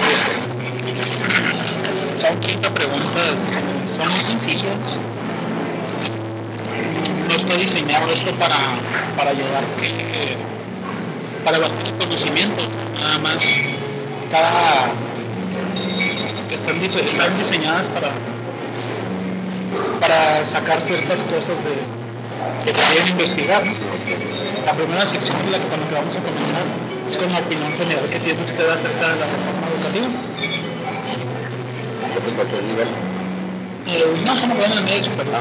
Son 30 preguntas, son muy sencillas. No está diseñado esto para llevar, para evaluar el conocimiento. Nada más, cada están diseñadas para sacar ciertas cosas que se quieren investigar, ¿no? La primera sección con la que vamos a comenzar es con la opinión general que tiene usted acerca de la reforma educativa. ¿De cualquier nivel? No, estamos hablando en el medio superior.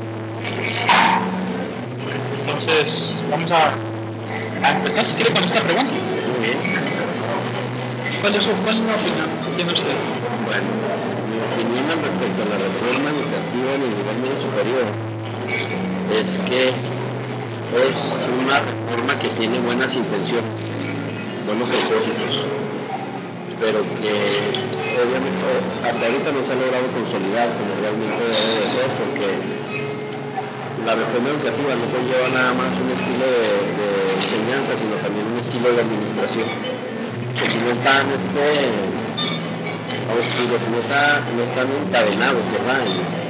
Entonces, vamos a empezar, si quiere, con esta pregunta. Muy bien. ¿Cuál es la opinión que tiene usted? Bueno, mi opinión respecto a la reforma educativa en el nivel medio superior es que es una reforma que tiene buenas intenciones, buenos propósitos, pero que obviamente hasta ahorita no se ha logrado consolidar como realmente debe de ser, porque la reforma educativa no conlleva nada más un estilo de enseñanza, sino también un estilo de administración, que si no están no están encadenados, ¿verdad?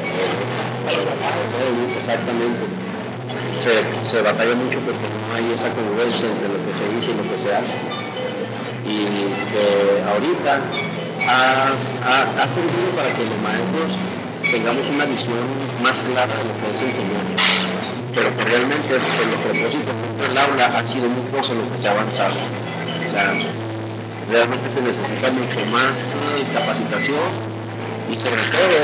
Exactamente. Se batalla mucho porque no hay esa congruencia entre lo que se dice y lo que se hace. Y ahorita ha servido para que los maestros tengamos una visión más clara de lo que es enseñar. Pero que realmente en los propósitos del aula ha sido muy poco lo que se ha avanzado. O sea, realmente se necesita mucho más capacitación y sobre todo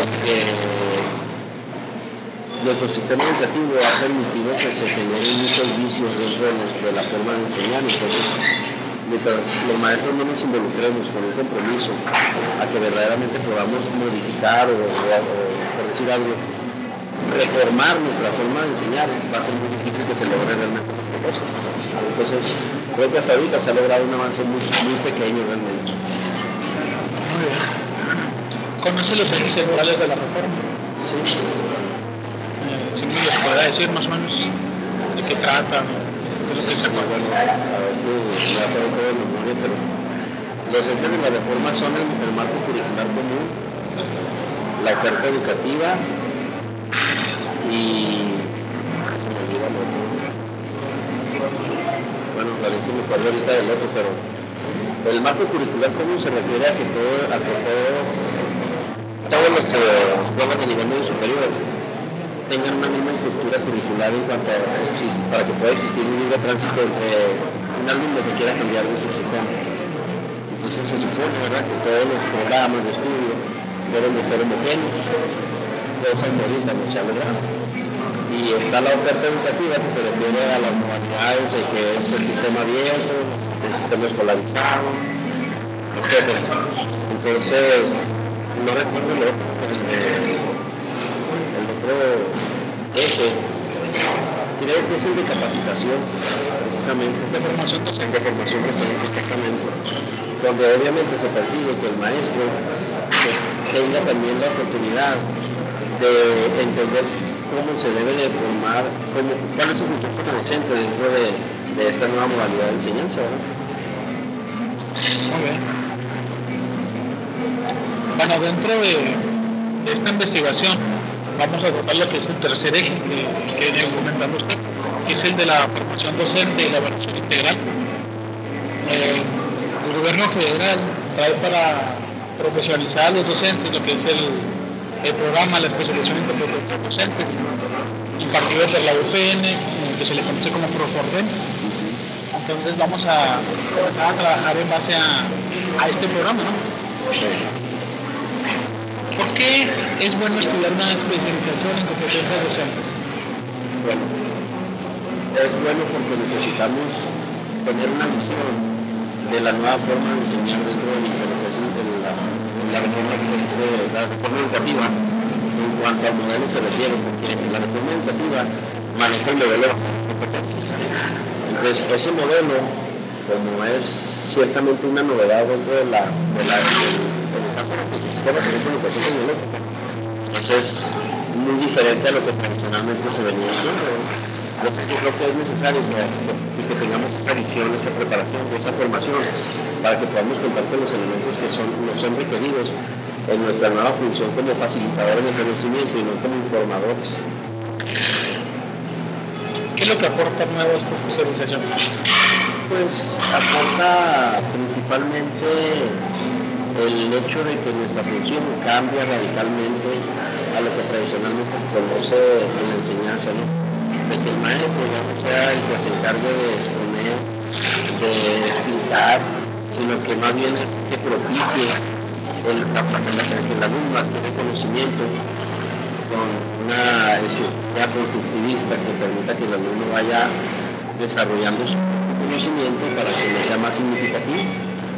nuestro sistema educativo ha permitido que se generen muchos vicios dentro de la forma de enseñar. Entonces, mientras los maestros no nos involucremos con un compromiso a que verdaderamente podamos modificar o por decir algo, reformar nuestra forma de enseñar, va a ser muy difícil que se logre realmente los propósitos. Entonces, creo que hasta ahorita se ha logrado un avance muy, muy pequeño realmente. Muy bien. ¿Conoce los ejes centrales de la reforma? Sí. Si me les puede decir más o menos de qué trata, qué es lo que se acuerda. Bueno, a ver si me acuerdo todo de memoria, pero los ejes de la reforma son el marco curricular común, la oferta educativa y se me olvida el otro. Bueno, realmente me acuerdo ahorita del otro, pero el marco curricular común se refiere a que todas las escuelas de nivel medio superior tengan una misma estructura curricular en cuanto para que pueda existir un libre tránsito entre un alumno que quiera cambiar de su sistema. Entonces se supone, ¿verdad?, que todos los programas de estudio deben de ser homogéneos, cosa inmediata, no se ha logrado. Y está la oferta educativa que se refiere a las modalidades, que es el sistema abierto, el sistema escolarizado, etc. Entonces, no recuerdo el otro eje, creo que es el de capacitación, precisamente, De formación docente. de formación docente, exactamente, donde obviamente se persigue que el maestro pues, tenga también la oportunidad de entender cómo se debe de formar, cuál es su función como docente dentro de esta nueva modalidad de enseñanza, ¿verdad? Muy bien. Bueno, dentro de esta investigación vamos a abordar lo que es el tercer eje que viene comentando usted, que es el de la formación docente y la evaluación integral. El gobierno federal trae para profesionalizar a los docentes lo que es el programa, la especialización en competencias docentes, impartido por la UPN, que se le conoce como Profordens. Entonces vamos a trabajar en base a este programa, ¿no? Sí. ¿Por qué es bueno estudiar una especialización en competencias docentes? Bueno, es bueno porque necesitamos tener una visión de la nueva forma de enseñar dentro de lo que es la reforma educativa en cuanto al modelo se refiere, porque la reforma educativa maneja el modelo de competencias. Entonces, ese modelo, como es ciertamente una novedad dentro del caso del sistema de educación tecnológica, pues es muy diferente a lo que tradicionalmente se venía haciendo. Entonces yo creo que es necesario que que tengamos esa visión, esa preparación, esa formación, para que podamos contar con los elementos que nos son requeridos en nuestra nueva función como facilitadores del conocimiento y no como informadores. ¿Qué es lo que aporta nuevo esta especialización? Pues aporta principalmente el hecho de que nuestra función cambia radicalmente a lo que tradicionalmente se conoce en la enseñanza, ¿no? De que el maestro ya no sea el que se encargue de exponer, de explicar, sino que más bien es que propicie que el alumno adquiere conocimiento con una estructura constructivista que permita que el alumno vaya desarrollando su conocimiento para que le sea más significativo.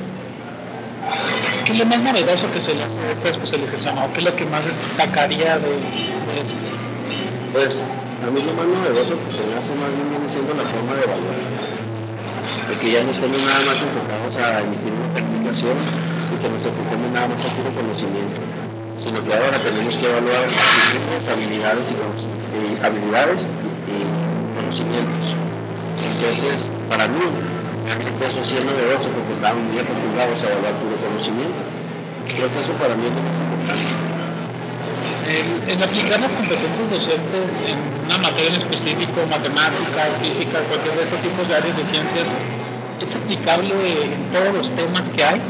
¿Qué es lo más novedoso que se le hace a esta especialización? ¿O qué es lo que más destacaría de esto? Pues a mí lo más novedoso que se me hace más bien viene siendo la forma de evaluar. Porque ya no estamos nada más enfocados a emitir una calificación y que nos enfoquemos nada más a puro conocimiento, sino que ahora tenemos que evaluar las habilidades y conocimientos. Entonces, para mí, realmente eso sí es novedoso porque estábamos muy acostumbrados a evaluar puro conocimiento. Creo que eso para mí es lo más importante. En aplicar las competencias docentes en una materia en específico, matemáticas, física, cualquier de estos tipos de áreas de ciencias, ¿es aplicable en todos los temas que hay?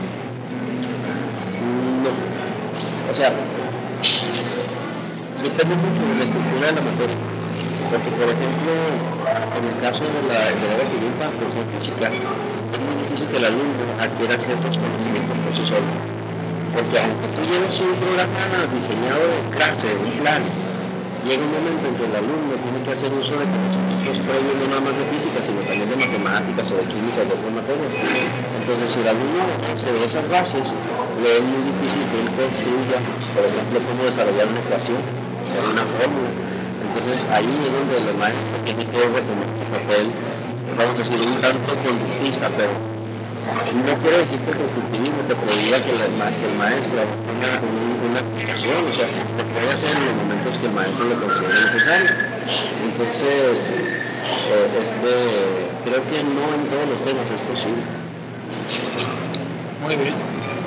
No. O sea, depende mucho de la estructura de la materia. Porque, por ejemplo, en el caso de la área que yo imparto, en física, es muy difícil que el alumno adquiera ciertos conocimientos por sí solo. Porque aunque tú lleves un programa diseñado de clase, un plan, llega un momento en que el alumno tiene que hacer uso de conocimientos previos no nada más de física, sino también de matemáticas o de química o de otras materias. Entonces, si el alumno hace de esas bases, le es muy difícil que él construya, por ejemplo, cómo desarrollar una ecuación o una fórmula. Entonces, ahí es donde el maestro tiene que retomar su papel, vamos a decir, un tanto conductista, pero no quiero decir que el constructivismo te prohíba que el maestro tenga una explicación, o sea, lo puede hacer en los momentos que el maestro lo considere necesario. Entonces, creo que no en todos los temas es posible. Muy bien.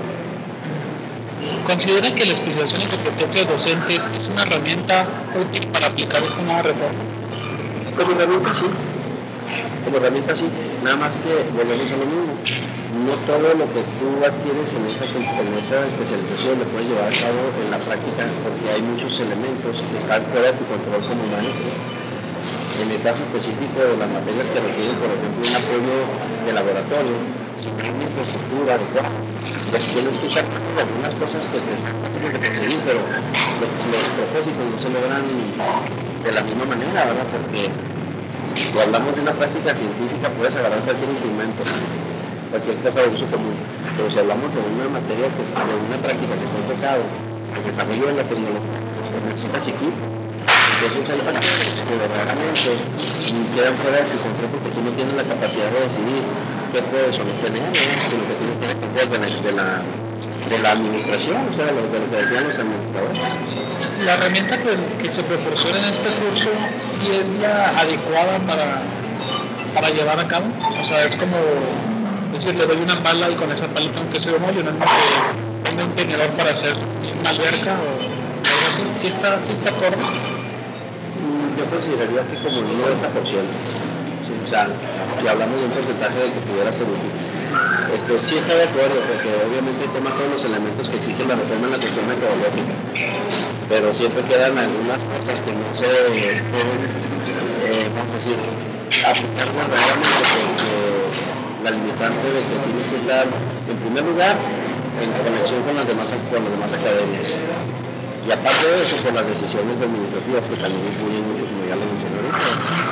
¿Considera que la especialización en competencias docentes es una herramienta útil para aplicar esta nueva reforma? Como herramienta sí. Como herramienta sí. Nada más que volvemos a lo mismo. No todo lo que tú adquieres en esa especialización lo puedes llevar a cabo en la práctica porque hay muchos elementos que están fuera de tu control como maestro. En el caso específico de las materias que requieren, por ejemplo, un apoyo de laboratorio, si no hay una infraestructura adecuada, pues tienes que echar mano de algunas cosas que te están fáciles de conseguir, pero los propósitos no se logran de la misma manera, ¿verdad? Porque si hablamos de una práctica científica, puedes agarrar cualquier instrumento, cualquier cosa de uso común, pero si hablamos de una materia de una práctica que está enfocada al desarrollo de la tecnología, pues necesitas equipo. Entonces hay factores que verdaderamente quedan fuera de tu control porque tú no tienes la capacidad de decidir qué puedes o no tener, sino que tienes que depender de la administración, o sea, de lo que decían los administradores. La herramienta que se proporciona en este curso sí es la adecuada para llevar a cabo. O sea, es como decir, le doy una pala y con esa pala tengo que hacer un hoyo, no es que tenga un tenedor para hacer una alberca o algo así. ¿Sí está acorde? Yo consideraría que como un 90%. Sí, o sea, si hablamos de un porcentaje de que pudiera ser útil. Sí está de acuerdo, porque obviamente toma todos los elementos que exige la reforma en la cuestión metodológica, pero siempre quedan algunas cosas que no se pueden, vamos a decir, aplicar verdaderamente porque la limitante de que tienes que estar, en primer lugar, en conexión con las demás academias. Y aparte de eso, por las decisiones administrativas que también influyen mucho, como ya lo mencioné ahorita.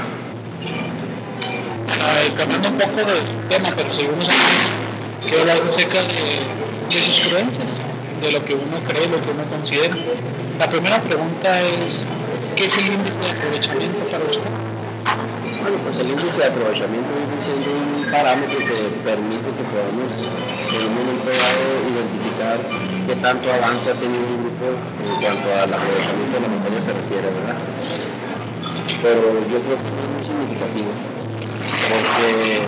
Cambiando un poco de tema, pero seguimos aquí, quiero hablar acerca de sus creencias, de lo que uno cree, lo que uno considera. La primera pregunta es, ¿qué es el índice de aprovechamiento para usted? Bueno, pues el índice de aprovechamiento viene siendo un parámetro que permite que podamos en un momento dado identificar qué tanto avance ha tenido un grupo en cuanto al aprovechamiento de la materia se refiere, ¿verdad? Pero yo creo que no es muy significativo. porque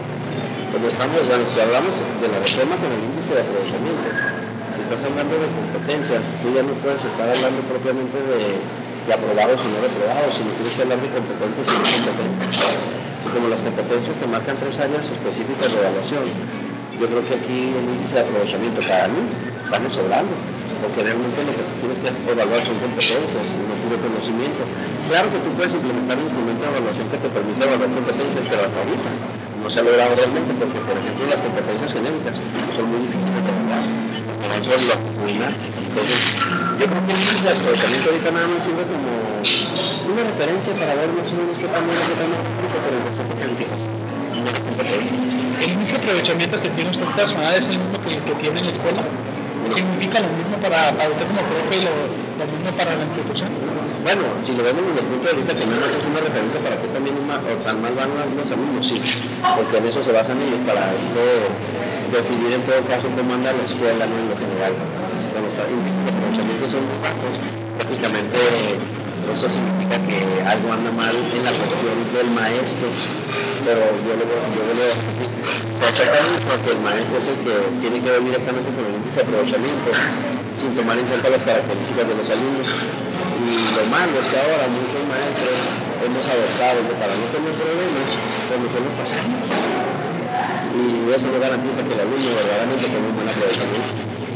si hablamos de la reforma con el índice de aprovechamiento, si estás hablando de competencias, tú ya no puedes estar hablando propiamente de aprobados y no reprobados, sino tienes que hablar de competentes y no competentes. Y como las competencias te marcan 3 áreas específicas de evaluación, yo creo que aquí el índice de aprovechamiento para mí sale sobrando, porque realmente lo que tú tienes que evaluar son competencias, no puro conocimiento. Claro que tú puedes implementar un instrumento de evaluación que te permita evaluar competencias, pero hasta ahorita no se ha logrado realmente, porque por ejemplo las competencias genéricas son muy difíciles de evaluar, no son lo actitudinal. Entonces, yo creo que el índice de aprovechamiento ahorita nada más sirve como una referencia para ver más o menos qué tan bueno, qué tan mal, pero en cuestión de calificación, no de competencia. ¿El inicio de aprovechamiento que tiene usted personal es el mismo que el que tiene en la escuela? ¿Significa lo mismo para usted como profe y lo mismo para la institución? Bueno, si lo vemos desde el punto de vista que no es una referencia para que también tan mal van algunos alumnos, sí, porque en eso se basan ellos para decidir en todo caso cómo anda la escuela, no en lo general. Bueno, o sea, índices de aprovechamiento son muy bajos, prácticamente eso significa que algo anda mal en la cuestión del maestro, pero yo lo veo se achaca porque el maestro es el que tiene que ver directamente con el índice de aprovechamiento sin tomar en cuenta las características de los alumnos. Y lo malo es que ahora muchos maestros hemos adoptado que para no tener problemas, pues mejor nos pasamos. Y eso no garantiza que el alumno verdaderamente tenga un buen aprovechamiento.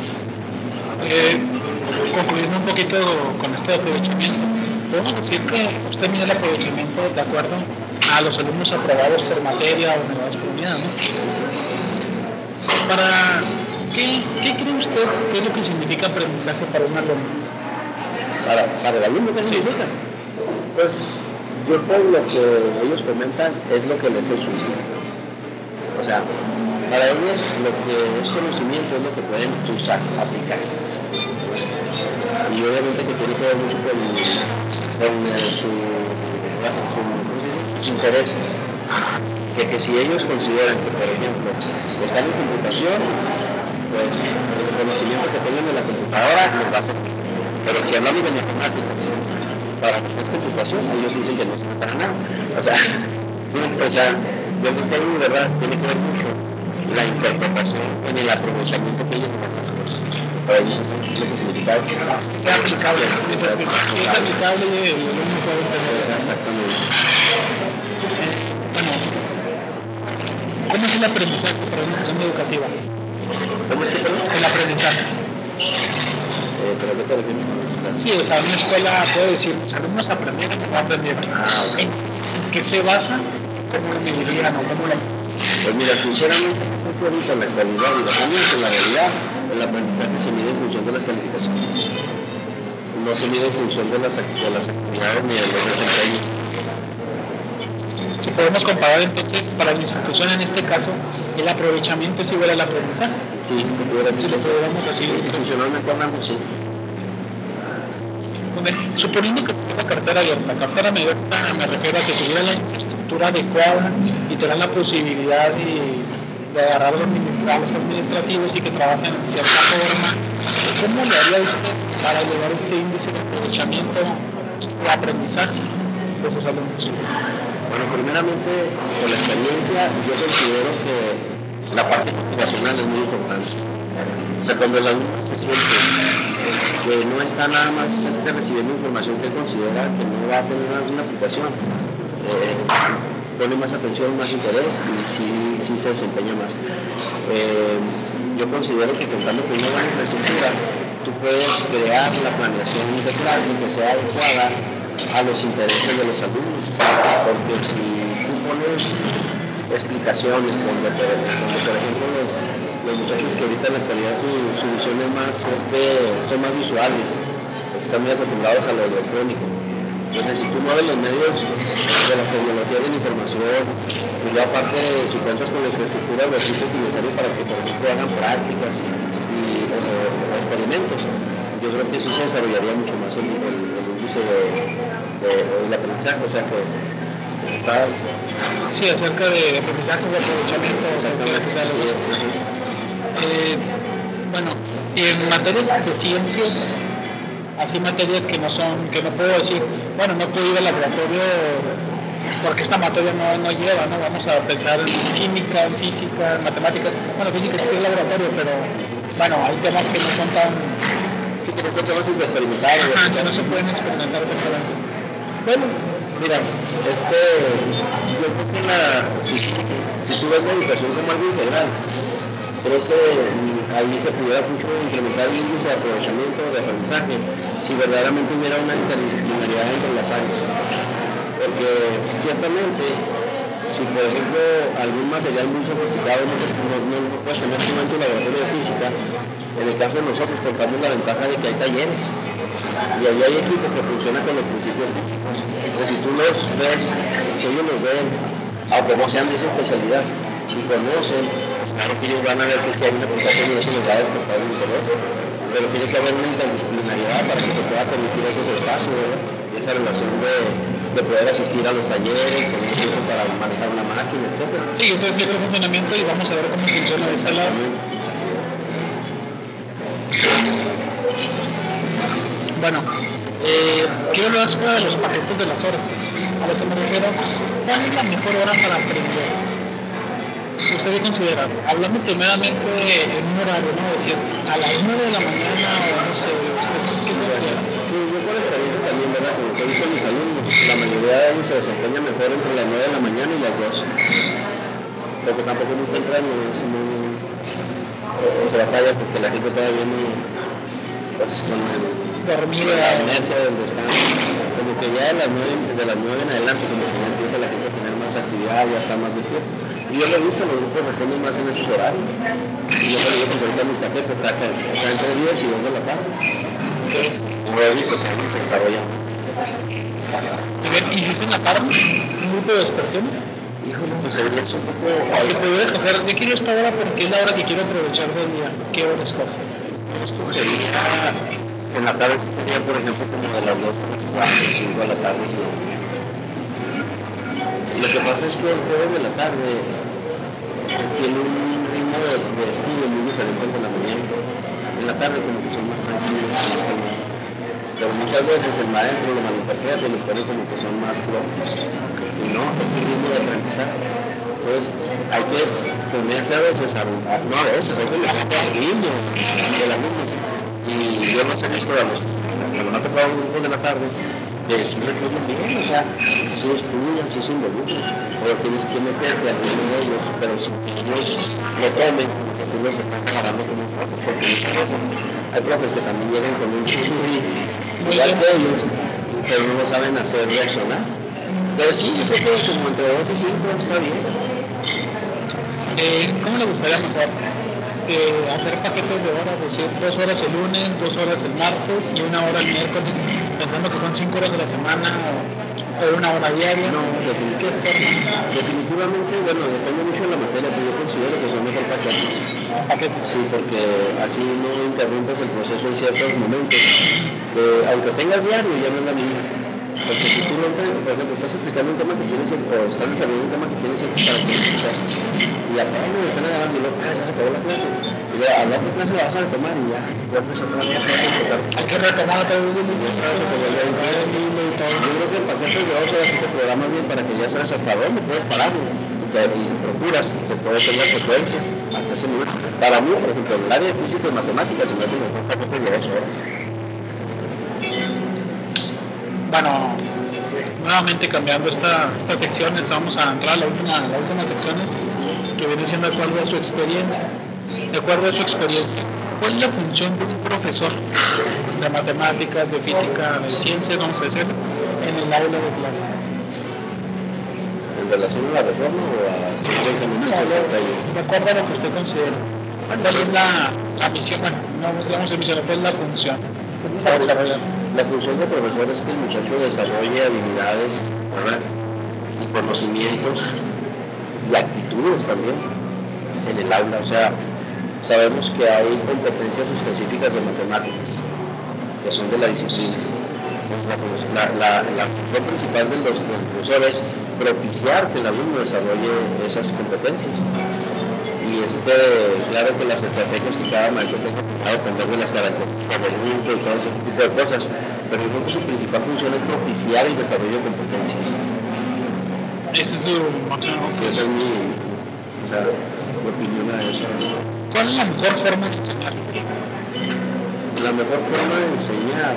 Concluyendo un poquito con esto de aprovechamiento, podemos decir que usted mide el aprovechamiento de acuerdo a los alumnos aprobados por materia o negados por unidad, ¿no? ¿Qué cree usted que es lo que significa aprendizaje para un alumno? Para el alumno, ¿qué significa? Pues yo por lo que ellos comentan es lo que les es útil. O sea, para ellos lo que es conocimiento es lo que pueden usar, aplicar. Y obviamente que tiene que ver mucho con sus intereses. Que si ellos consideran que, por ejemplo, están en computación, pues el conocimiento que tengan de la computadora les va a servir. Pero si hablamos de matemáticas, para que es computación, ellos dicen que no sirve para nada. O sea, sí, yo creo que ahí de verdad tiene que ver mucho la interpretación en el aprovechamiento que ellos dan las cosas. Para ellos es lo que significa es aplicable. Es aplicable y el alumno puede entender. Exactamente. Bueno, ¿cómo es el aprendizaje para una institución educativa? ¿Cómo es que perdón? El aprendizaje. ¿Pero qué te refieres con eso? Sí, o sea, una escuela puede decir, los alumnos aprendieron o no aprendieron. Okay. ¿En qué se basa? ¿Cómo lo medirían o cómo lo...? Pues mira, sinceramente, ahorita en la actualidad y los años en la realidad, el aprendizaje se mide en función de las calificaciones. No se mide en función de las actividades ni de los desempeños. Si podemos comparar entonces, para la institución en este caso, el aprovechamiento es igual al aprendizaje. Sí, se pudiera decir. Si lo pudiéramos así. Institucionalmente hablando, sí. Suponiendo que tuviera cartera abierta, me refiero a que tuviera la infraestructura adecuada y te dan la posibilidad de agarrar a los administrativos y que trabajen en cierta forma, ¿cómo le haría usted para llevar este índice de aprovechamiento o aprendizaje de sus alumnos? Bueno, primeramente, por la experiencia, yo considero que la parte motivacional es muy importante. O sea, cuando el alumno se siente que no está nada más recibiendo información que él considera que no va a tener alguna aplicación, pone más atención, más interés y sí se desempeña más. Yo considero que contando con una buena infraestructura, tú puedes crear la planeación de clase que sea adecuada a los intereses de los alumnos, porque si tú pones explicaciones donde por ejemplo los muchachos que ahorita en la actualidad su visión es más, son más visuales, porque están muy acostumbrados a lo electrónico. Entonces, si tú mueves los medios de la tecnología de la información, y luego aparte, si cuentas con la infraestructura, lo equipo necesario para que, por ejemplo, hagan prácticas o experimentos, yo creo que sí se desarrollaría mucho más el índice del aprendizaje, o sea que está... Sí, acerca de aprendizaje y aprovechamiento. Exactamente. Bueno, y en materias de ciencias, así materias que no puedo decir, bueno, no puedo ir al laboratorio porque esta materia no lleva, ¿no? Vamos a pensar en química, en física, en matemáticas. Bueno, física sí es laboratorio, pero bueno, hay temas que no son tan... Sí, que no son temas experimentados. Que no se pueden experimentar exactamente. Bueno, mira, yo creo que si tú ves la educación como algo integral, creo que ahí se pudiera mucho incrementar el índice de aprovechamiento de aprendizaje si verdaderamente hubiera una interdisciplinaridad entre las áreas. Porque ciertamente, si por ejemplo algún material muy sofisticado no puedes tener en tu laboratorio de física, en el caso de nosotros contamos la ventaja de que hay talleres y ahí hay equipos que funcionan con los principios físicos. Entonces, si tú los ves, si ellos los ven, aunque no sean de esa especialidad y conocen, pues claro que ellos van a ver que si hay una aplicación y eso les va a despertar un interés, pero tiene que haber una interdisciplinaridad para que se pueda permitir esos espacios, ¿verdad? Y esa relación de poder asistir a los talleres, con un equipo para manejar una máquina, etc. Sí, entonces explico el funcionamiento y vamos a ver cómo funciona de ese lado. Bueno, quiero hablar sobre los paquetes de las horas. A lo que me refiero, ¿cuál es la mejor hora para aprender? ¿Usted qué considera? Hablando primeramente en un horario, ¿no? Es decir, a las 9 de la mañana o no sé, ¿usted qué considera? Sí, yo por experiencia también, ¿verdad? Como que he visto a mis alumnos, la mayoría de ellos se desempeñan mejor entre las 9 de la mañana y las 12. Porque tampoco es muy temprano, es muy... se batalla porque la gente todavía no... pues con dormida, la inercia del descanso, como que ya de las 9 en adelante, como que ya empieza la gente a tener más actividad, ya está más despierto. Y yo lo he visto, los grupos responden más en esos horarios. Y yo te digo que ahorita mi paquete está entre 10 y 2 de la tarde. Entonces, como he visto que alguien se desarrolla. ¿Y si es en la tarde? ¿Un grupo de expertos? Híjole, pues sería un poco... Si pudiera escoger, yo quiero esta hora porque es la hora que quiero aprovechar del día. ¿Qué hora escojo? Yo escogería... En la tarde sí sería, por ejemplo, como de las 2 a las 4 o 5 de la tarde. ¿Sí? Lo que pasa es que el jueves de la tarde tiene un ritmo de estudio muy diferente al de la mañana. En la tarde como que son más tranquilos, más calmados. Pero muchas veces el maestro lo malinterpreta y lo pone como que son más flojos. Y no, es un ritmo de aprendizaje. Entonces hay que ponerse a veces hay que meter el ritmo del alumno. Y yo no sé visto a los cuando me ha tocado grupos de la tarde, que sí responden bien, o sea, sí estudian, sí se involucran, pero tienes que meterte al ritmo de ellos, pero si ellos lo tomen, que tú los estás agarrando como un poco, porque muchas veces hay profes que también llegan con un ritmo igual que ellos, pero no lo saben hacer reaccionar. Pero sí, yo creo que como entre 2 y 5 está bien. ¿Cómo le gustaría mejor? Hacer paquetes de horas, es decir, 2 horas el lunes, 2 horas el martes y 1 hora el miércoles, pensando que son 5 horas a la semana o 1 hora diaria. No, definitivamente, bueno, depende mucho de la materia, pero yo considero que son mejor paquetes. Paquetes. Sí, porque así no interrumpes el proceso en ciertos momentos, que aunque tengas diario ya no es la misma. Porque si tú rompes, por ejemplo, estás explicando un tema que tienes, o estás desarrollando un tema que tienes ciertas características, y apenas están agarrando y luego, ya se acabó la clase, y luego a la otra clase la vas a retomar y ya, vuelves otra vez a empezar. Hay que retomar otra vez Yo creo que el paquete de horas te programas bien para que ya sabes hasta dónde puedes pararlo, y procuras que todo tenga secuencia hasta ese nivel. Para mí, por ejemplo, en el área de física y matemáticas se me hace mejor paquete de 2 horas. Bueno, nuevamente cambiando estas secciones, vamos a entrar a la última sección que viene siendo de acuerdo a su experiencia. De acuerdo a su experiencia, ¿cuál es la función de un profesor de matemáticas, de física, de ciencias, vamos a decirlo, en el aula de clase? ¿En relación a la reforma o a las pensamientos del secretario? De acuerdo a lo que usted considera. ¿Cuál es la misión? Bueno, no digamos en misión, ¿cuál es la función para desarrollar? La función del profesor es que el muchacho desarrolle habilidades, ¿verdad? Y conocimientos y actitudes también en el aula. O sea, sabemos que hay competencias específicas de matemáticas que son de la disciplina. La función principal del profesor es propiciar que el alumno desarrolle esas competencias. Y claro que las estrategias que cada maestro tenga va a depender de las características del grupo y todo ese tipo de cosas, pero yo creo que su principal función es propiciar el desarrollo de competencias. Ese es su máximo. Sí, esa es mi opinión a eso. ¿Cuál es la mejor forma de enseñar? La mejor forma de enseñar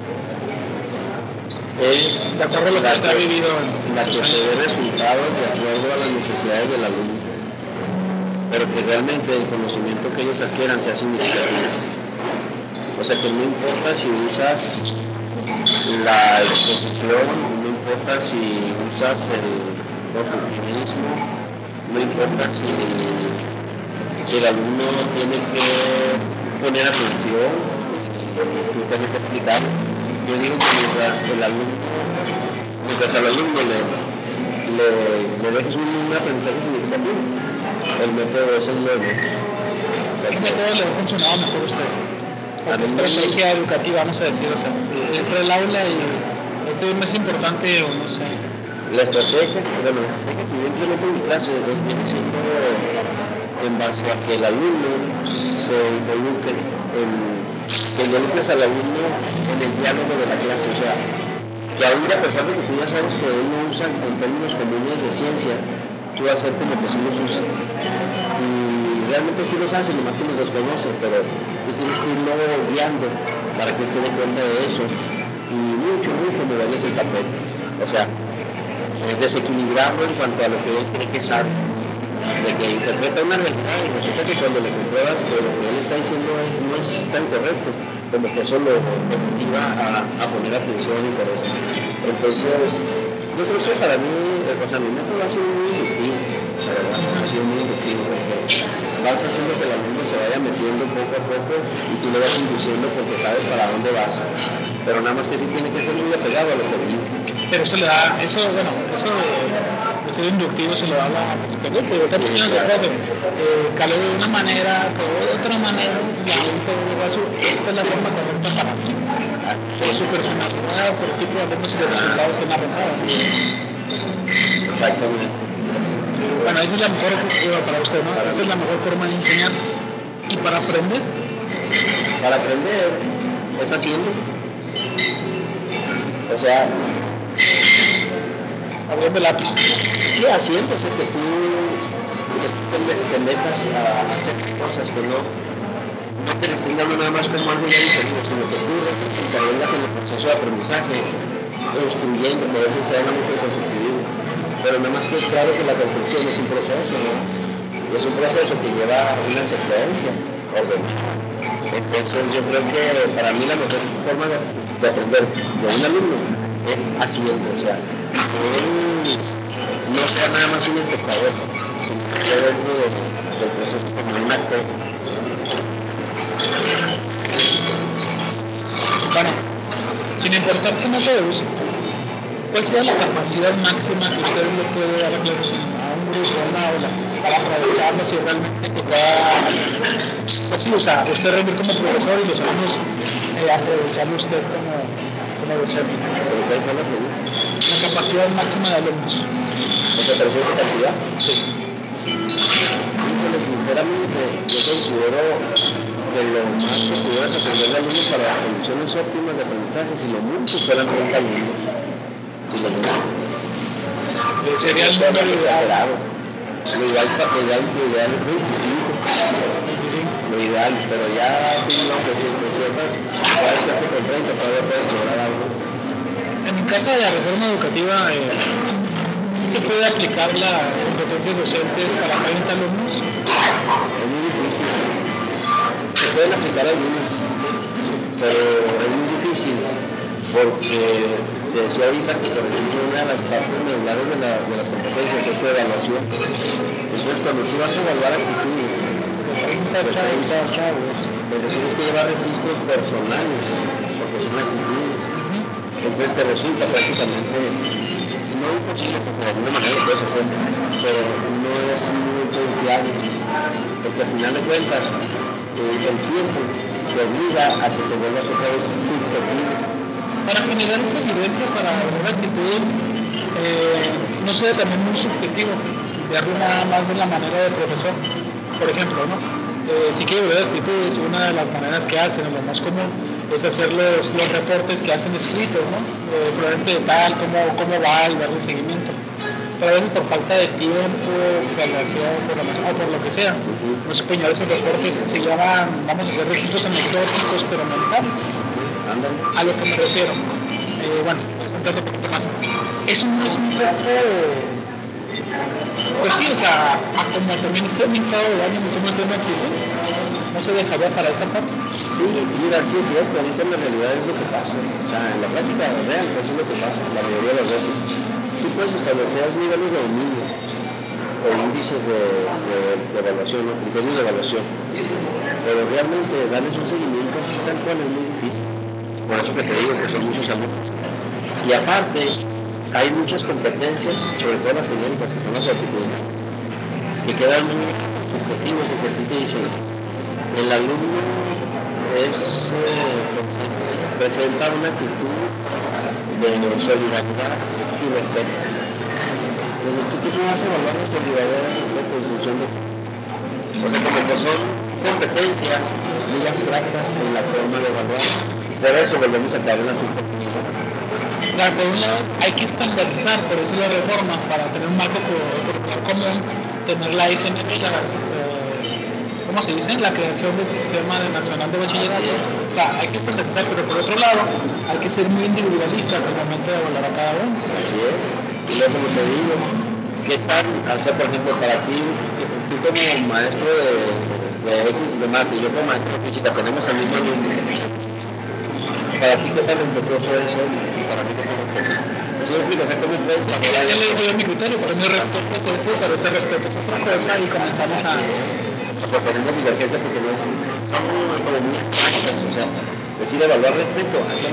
es De acuerdo a lo que usted ha vivido la que te dé resultados de acuerdo a las necesidades del alumno, pero que realmente el conocimiento que ellos adquieran sea significativo. O sea, que no importa si usas la exposición, no importa si usas el constructivismo, no importa si el alumno tiene que poner atención, tú tienes que explicar. Yo digo que mientras al alumno le dejes un aprendizaje significativo, el método es el nuevo. O sea, ¿qué método le ha funcionado mejor a usted? ¿O qué estrategia educativa, vamos a decir? O sea, entre el aula y esto es más importante o no sé. La estrategia que yo implemento en mi clase viene siendo en base a que el alumno se involucre que involucres al alumno en el diálogo de la clase. O sea, que aún a pesar de que tú ya sabes que él no usa en términos comunes de ciencia, tú vas a hacer como que sí los usa. Y realmente sí los hace, nomás que no los conoce, pero tú tienes que irlo guiando para que él se dé cuenta de eso. Y mucho moverles el papel. O sea, desequilibrarlo en cuanto a lo que él cree que sabe, de que interpreta una realidad y resulta que cuando le compruebas que lo que él está diciendo no es tan correcto, como que eso lo motiva a poner atención y por eso. Entonces, yo creo que para mí, mi método ha sido muy inductivo, la verdad, ha sido muy inductivo, porque vas haciendo que el alumno se vaya metiendo poco a poco y tú le vas induciendo porque sabes para dónde vas, pero nada más que sí tiene que ser muy apegado a lo que vive. Pero eso de ser inductivo se lo da la experiencia. Yo también pienso que caló de una manera, caló de otra manera, y esta es la forma correcta para mí. Por su personalidad, por el tipo de alumnos y de resultados que me arrojado. Exactamente. Bueno, esa es la mejor forma para usted, ¿no? Esa es la mejor forma de enseñar. ¿Y para aprender? Para aprender es haciendo. O sea, abriendo lápiz. Sí, haciendo, o sea, que tú te metas a hacer cosas, que no te restringan nada más como algo ya diferente, sino que tú intervengas en el proceso de aprendizaje, construyendo, por eso se habla mucho de constructivismo. Pero nada más que claro que la construcción es un proceso, ¿no? Es un proceso que lleva una secuencia ordenada. Entonces yo creo que para mí la mejor forma de aprender de un alumno es haciendo, o sea, que él no sea nada más un espectador, sino que esté dentro del proceso como un actor. Bueno, sin importar qué método use, ¿cuál sería la capacidad máxima que usted le puede dar a un grupo, a una aula, para aprovecharlo si realmente que pueda, pues sí, o sea, usted rendir como profesor y los alumnos aprovecharlo usted como docente? La capacidad máxima de alumnos. ¿O sea, te refieres a cantidad? Sí. Híjole, sinceramente, yo considero que lo más que pudieras aprender de alumnos para las condiciones óptimas de aprendizaje, si lo mucho fueran 30 alumnos. Si lo mucho. Sería el número exagerado. Lo ideal es 25. Lo ideal, pero ya si no, que si puede ser que con 30 todavía puedes lograr algo. En el caso de la reforma educativa, ¿sí se puede aplicar las competencias docentes para 30 alumnos? Es muy difícil. Se pueden aplicar algunas, pero es muy difícil porque te decía ahorita que, por ejemplo, una de las partes medulares de las competencias es su evaluación. Entonces, cuando tú vas a evaluar actitudes de 30 chavos, donde tienes que llevar registros personales, porque son actitudes, entonces te resulta prácticamente no imposible, porque de alguna manera lo puedes hacer, pero no es muy confiable, porque al final de cuentas el tiempo te obliga a que te vuelvas otra vez subjetivo. Para generar esa evidencia, para lograr actitudes, no sea también muy subjetivo, verlo nada más de la manera de profesor. Por ejemplo, ¿no? Si quiero ver actitudes, una de las maneras que hacen, lo más común, es hacer los reportes que hacen escritos, ¿no? Frente de tal, cómo va, y darle seguimiento. pero a veces por falta de tiempo, relación, o por lo que sea, los peñadores esos reportes se llaman, vamos a hacer registros anecdóticos, pero mentales. A lo que me refiero. Bueno, pues entrando un poquito más. Es un poco, pues sí, o sea, como también está en mi estado de ánimo, como es de una actitud, no se dejaría para esa parte. Sí, mira, sí es cierto, ahorita en la realidad es lo que pasa. O sea, en la práctica real, eso es lo que pasa, la mayoría de las veces. Tú puedes establecer niveles de dominio o índices de evaluación, ¿no? Criterios de evaluación, pero realmente darles un seguimiento así tal cual es muy difícil. Por eso que te digo que son muchos alumnos. Y aparte, hay muchas competencias, sobre todo las genéricas, que son las aptitudinales, que quedan muy subjetivos, porque aquí te dicen, el alumno presenta una actitud de solidaridad y respeto. Entonces, ¿tú qué vas a evaluar la solidaridad y respeto en función de? O sea, como que son competencias muy abstractas en la forma de evaluar. Por eso volvemos a caer en la subjetividad. O sea, por un lado hay que estandarizar, por eso la reforma, para tener un marco curricular común, tener la SNP, ¿cómo se dice? La creación del Sistema Nacional de Bachillerato. O sea, hay que estandarizar, pero por otro lado hay que ser muy individualistas al momento de evaluar a cada uno. Así es. Y luego, como te digo, ¿qué tal? O sea, por ejemplo, para ti, tú como maestro de mate y yo como maestro de física, tenemos el mismo alumno. Para ti, ¿qué tan respetuoso es él? Y para mí, ¿qué tan respetuoso? ¿Sí me explico? O sea, ¿cómo puedes ya le doy mi criterio, para mí respeto es esto, pero este respeto es otra cosa y comenzamos a... O sea, tenemos divergencia porque no son como muy abstractas, o sea, decir evaluar respeto,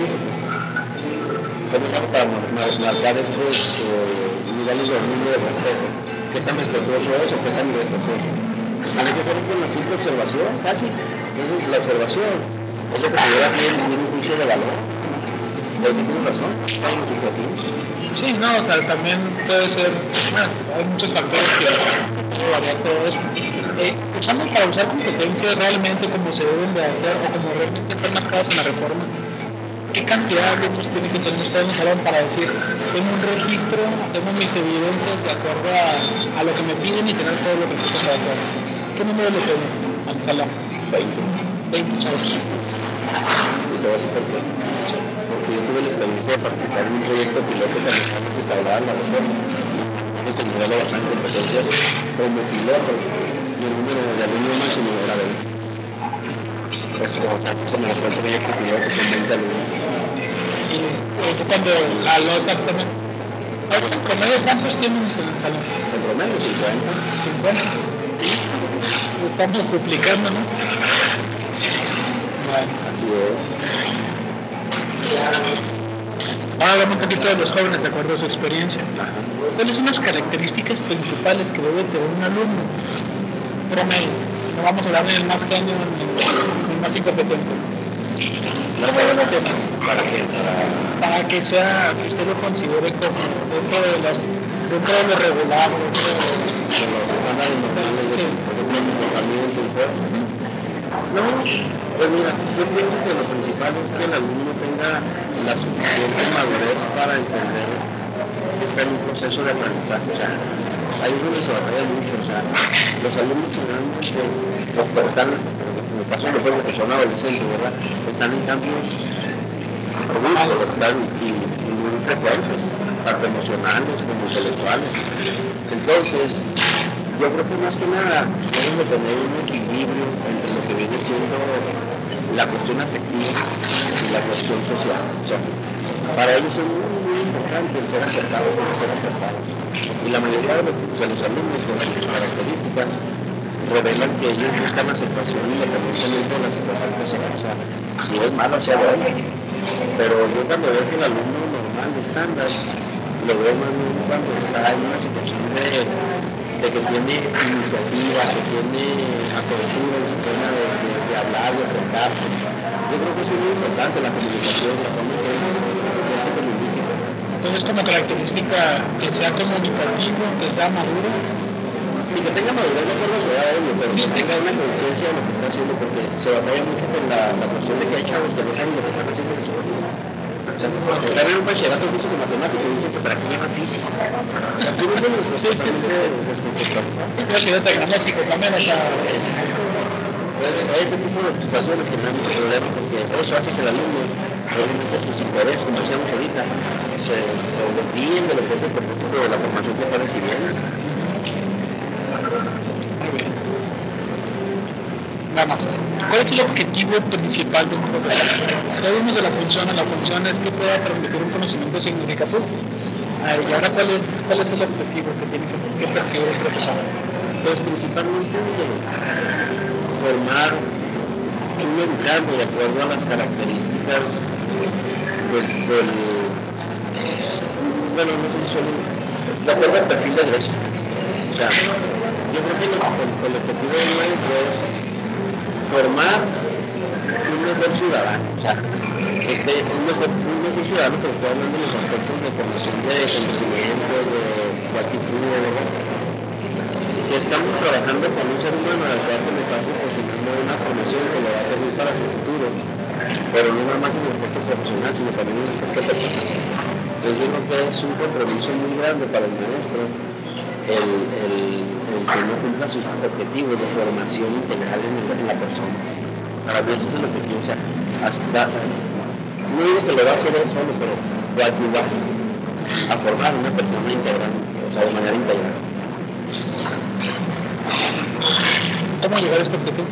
¿cómo para marcar estos niveles de dominio de respeto? ¿Qué tan respetuoso es o qué tan irrespetuoso? Pues tiene que ser con la simple observación, casi. Entonces, la observación es lo que se lleva bien un juicio de valor. Por eso tienes razón, está en lo subjetivo. Sí, no, o sea, también puede ser, bueno, hay muchos factores que pueden variar todo esto. Usando para usar competencias realmente como se deben de hacer o como realmente están marcados en la reforma, ¿qué cantidad de alumnos tiene que tener usted en el salón para decir, tengo un registro, tengo mis evidencias de acuerdo a lo que me piden y tener todo lo que estoy de acuerdo? ¿Qué número le tengo al salón? 20 chavos. Y te voy a decir por qué. Porque yo tuve la experiencia de participar en un proyecto piloto que necesitamos instaurar la reforma. Este modelo basado en competencias como piloto y el número de alumnos máximo era 20. Pues, o sea, se me fue el proyecto piloto con 20 alumnos. Y eso cuando jaló exactamente. ¿En promedio cuántos tienen en el salón? En promedio 50. 50. Estamos duplicando, ¿no? Bueno. Así es. Ahora hablamos un poquito de los jóvenes de acuerdo a su experiencia. ¿Cuáles son las características principales que debe tener un alumno promedio? No vamos a hablar del más genio ni el más incompetente. ¿Qué debe tener? Para que sea, que usted lo considere como dentro de lo regular, dentro de los estándares normales, sí. Por ejemplo, el comportamiento y todo. No, pues mira, yo pienso que lo principal es que el alumno tenga la suficiente madurez para entender que está en un proceso de aprendizaje. O sea, ahí es donde se batalla mucho. O sea, los alumnos generalmente, pues, están, en el caso de los jóvenes que son adolescentes, ¿verdad? Están en cambios robustos, están y muy frecuentes, tanto emocionales como intelectuales. Entonces, yo creo que más que nada deben de tener un equilibrio entre lo que viene siendo la cuestión afectiva y la cuestión social. O sea, para ellos es muy importante el ser acertados o no ser acertados. Y la mayoría de los alumnos con sus características revelan que ellos buscan aceptación independientemente de la situación que sea. O sea, si es malo, sea bueno. Pero yo cuando veo que el alumno normal, estándar, lo veo más bien cuando está en una situación de que tiene iniciativa, que tiene apertura en su forma de hablar, de acercarse. Yo creo que es muy importante la comunicación, la forma en que él se comunica. Entonces, como característica, que sea comunicativo, que sea maduro. Sí, que tenga madurez de acuerdo a su edad, pero que tenga una conciencia de lo que está haciendo, porque se batalla mucho con la cuestión de que hay chavos que no saben lo que están haciendo en su vida. O sea, está bien un bachillerato físico matemático y dicen que para qué llaman física. O sea, sí, bachillerato tecnológico también, o sea, entonces, ese tipo de situaciones que tenemos el problema, porque eso hace que el alumno, obviamente sus intereses, como decíamos ahorita, se olviden de lo que es el propósito de la formación que está recibiendo. Bueno, ¿cuál es el objetivo principal de un profesor? Ya vimos de la función, es que pueda transmitir un conocimiento significativo. Y ahora, ¿cuál es el objetivo que tiene que perseguir el profesor? Pues principalmente formar un educando de acuerdo a las características bueno, no sé si son de acuerdo al perfil de egreso. O sea, yo creo que el objetivo de nuestro es formar un mejor ciudadano, o sea, un mejor ciudadano, pero estoy hablando de los aspectos de formación de conocimientos, de actitud, ¿verdad? Que estamos trabajando con un ser humano al cual se le está proporcionando una formación que le va a servir para su futuro, pero no nada más en el aspecto profesional, sino también en el aspecto personal. Entonces yo creo que es un compromiso muy grande para el maestro el que no cumpla sus objetivos de formación integral en la persona. Para mí ese es el objetivo, o sea, no digo que lo va a hacer él solo, pero va a ayudar a formar una persona integral, o sea, de manera integral. ¿Cómo llegar a este objetivo?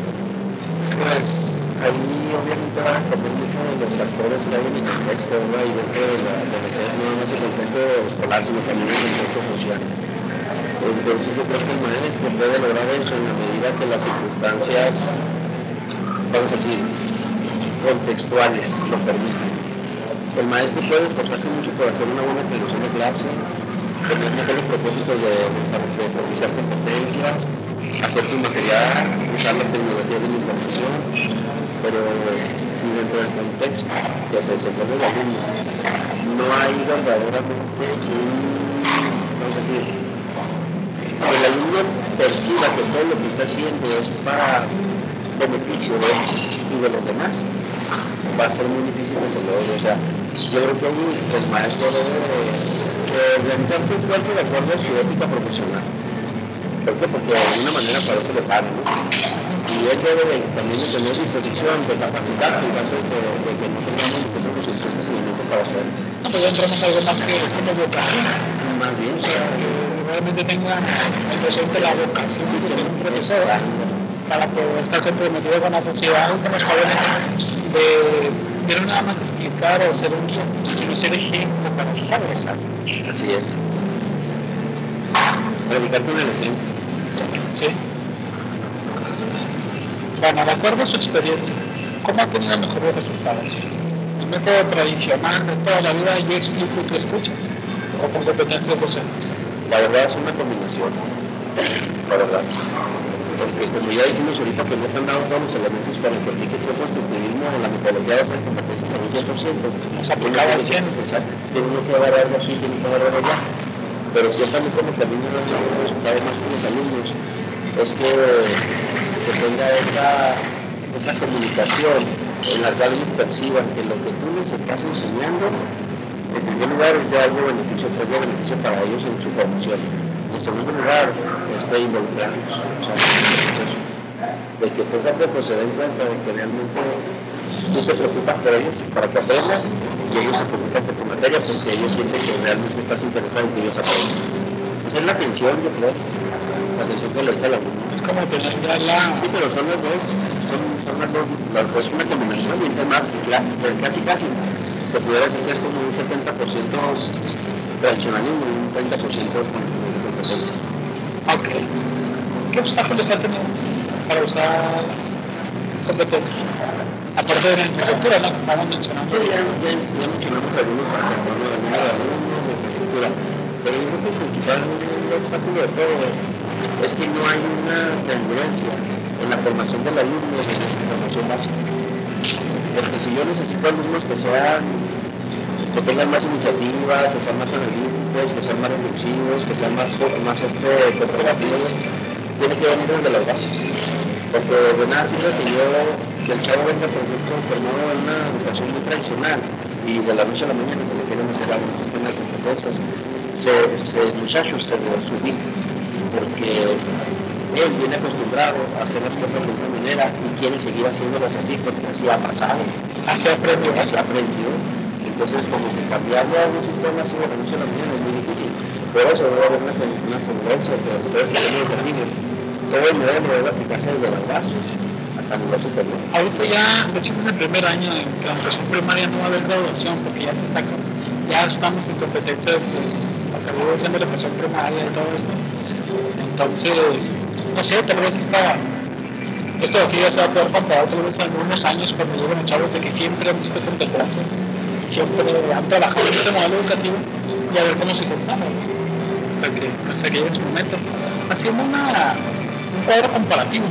Pues ahí obviamente va a depender mucho de los factores que hay en el contexto, ¿no? Y dentro de lo que es no más el contexto escolar, sino también el contexto social. Entonces yo creo que el maestro puede lograr eso en la medida que las circunstancias, vamos a decir, contextuales lo permiten. El maestro puede esforzarse mucho por hacer una buena conducción de clase, tener mejores propósitos de profundizar competencias, hacer su material, usar las tecnologías de la información, pero si dentro del contexto que se desenvuelve el alumno no hay verdaderamente vamos a decir, el alumno perciba que todo lo que está haciendo es para beneficio de él y de los demás, va a ser muy difícil que se logre. O sea, yo creo que el maestro debe organizar su esfuerzo de acuerdo a su ética profesional. ¿Por qué? Porque de alguna manera para eso le pagan, ¿no? Y él debe también de tener disposición de capacitarse en caso de que no tengamos nosotros los suficientes elementos para hacerlo. No, pues ya entramos a algo más que es como vocación. Más bien, O sea, que realmente tenga el presente la vocación de ser un profesor para poder estar comprometido con la sociedad y con los jóvenes de no nada más explicar o ser un guía, sino ser ejemplo para los jóvenes. Así es. Predicar con el ejemplo. Sí. Bueno, de acuerdo a su experiencia, ¿cómo ha tenido mejores resultados? El método tradicional de toda la vida, yo explico y tú escuchas, o con competencias docentes. La verdad es una combinación, la verdad. Porque como ya dijimos ahorita que no están dando todos los elementos para que aplique el constructivismo en la metodología de hacer competencias al 100%. Nos aplicaba al 100%. Exacto. Tiene uno que agarrar de aquí, tiene que agarrar de allá. Pero ciertamente como que a mí me da un resultado más con los alumnos es que se tenga esa comunicación en la cual ellos perciban que lo que tú les estás enseñando en primer lugar es de algo beneficio para ellos en su formación. En segundo lugar, involucrarlos, o sea, en el proceso. De que poco a poco se den cuenta de que realmente tú te preocupas por ellos para que aprendan y ellos se preocupan por tu materia porque ellos sienten que realmente estás interesado en que ellos aprendan. Esa es la atención, yo creo. La atención que le da al alumno. Es como tener ya la... Sí, pero son las dos, es una combinación y más, casi, te pudiera decir que es como un 70% tradicionalismo y un 30% competencias. Ok. ¿Qué obstáculos ha tenido para usar competencias? Aparte de la infraestructura, ¿no? Que estábamos mencionando. Sí, ya mencionamos algunos factores, de infraestructura. Pero yo creo que el principal obstáculo de todo es que no hay una congruencia en la formación del alumno de la formación básica. Porque si yo necesito alumnos que tengan más iniciativa, que sean más analíticos, que sean más reflexivos, que sean más cooperativos, tiene que venir desde las bases. Porque de nada sirve que el chavo venga, por ejemplo, formado en una educación muy tradicional y de la noche a la mañana se le quiere meter a un sistema de competencias, el muchacho se desubica porque él viene acostumbrado a hacer las cosas de una manera y quiere seguir haciéndolas así porque así ha pasado, Así aprendió. así aprendió. Entonces, como que cambiarlo a un sistema así de la noche a la mañana es muy difícil. Por eso debe haber una congruencia entre todo el sistema educativo. Todo el modelo debe aplicarse desde las bases hasta el nivel superior. Ahorita ya, de hecho, este es el primer año en que la educación primaria no va a haber graduación porque ya estamos en competencias, acabó siendo la educación primaria y todo esto. Entonces, no sé, tal vez esto de aquí ya se va a poder comparar tal vez en algunos años cuando lleguen chavos de que siempre han visto competencias, siempre han trabajado en este modelo educativo y a ver cómo se compara, ¿no? hasta que llegue su momento. Haciendo un cuadro comparativo.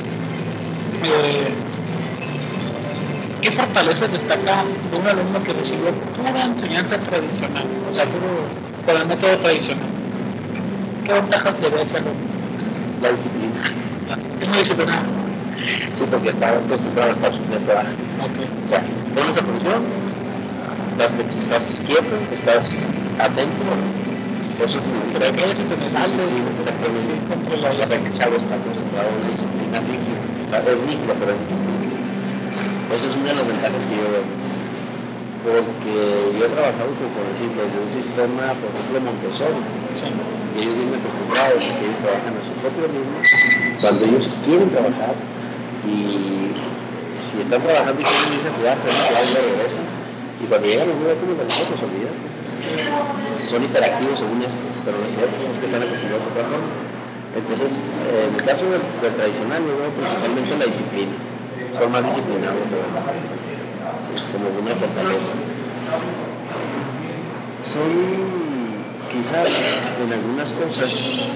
¿Qué fortalezas destaca de un alumno que recibió pura enseñanza tradicional, o sea, puro con el método tradicional? ¿Qué ventajas le ve a ese alumno? La disciplina. Es muy disciplinado. Sí, porque está acostumbrado a estar sujeto a. Okay. O sea, pones atención, estás quieto, estás atento. Eso significa Pero que se te sale, exactamente. sí, controla. O sea, que el chavo está acostumbrado a una disciplina rígida. Es rígida, pero es disciplina. Esa es una de las ventajas que yo veo. Porque yo he trabajado con jovencitos de un sistema, por ejemplo, Montessori. Sí. Y ellos vienen acostumbrados a que ellos trabajan a su propio ritmo. Cuando ellos quieren trabajar y si están trabajando y quieren irse a jugar, se van a jugar y regresan. Y cuando llegan a un lugar como nosotros, olvidan. Son hiperactivos según esto, pero no es cierto, es que están acostumbrados a otra forma. Entonces, en el caso del tradicional, yo veo principalmente la disciplina. Son más disciplinados, de verdad. Sí, como una fortaleza. Son, quizás, en algunas cosas,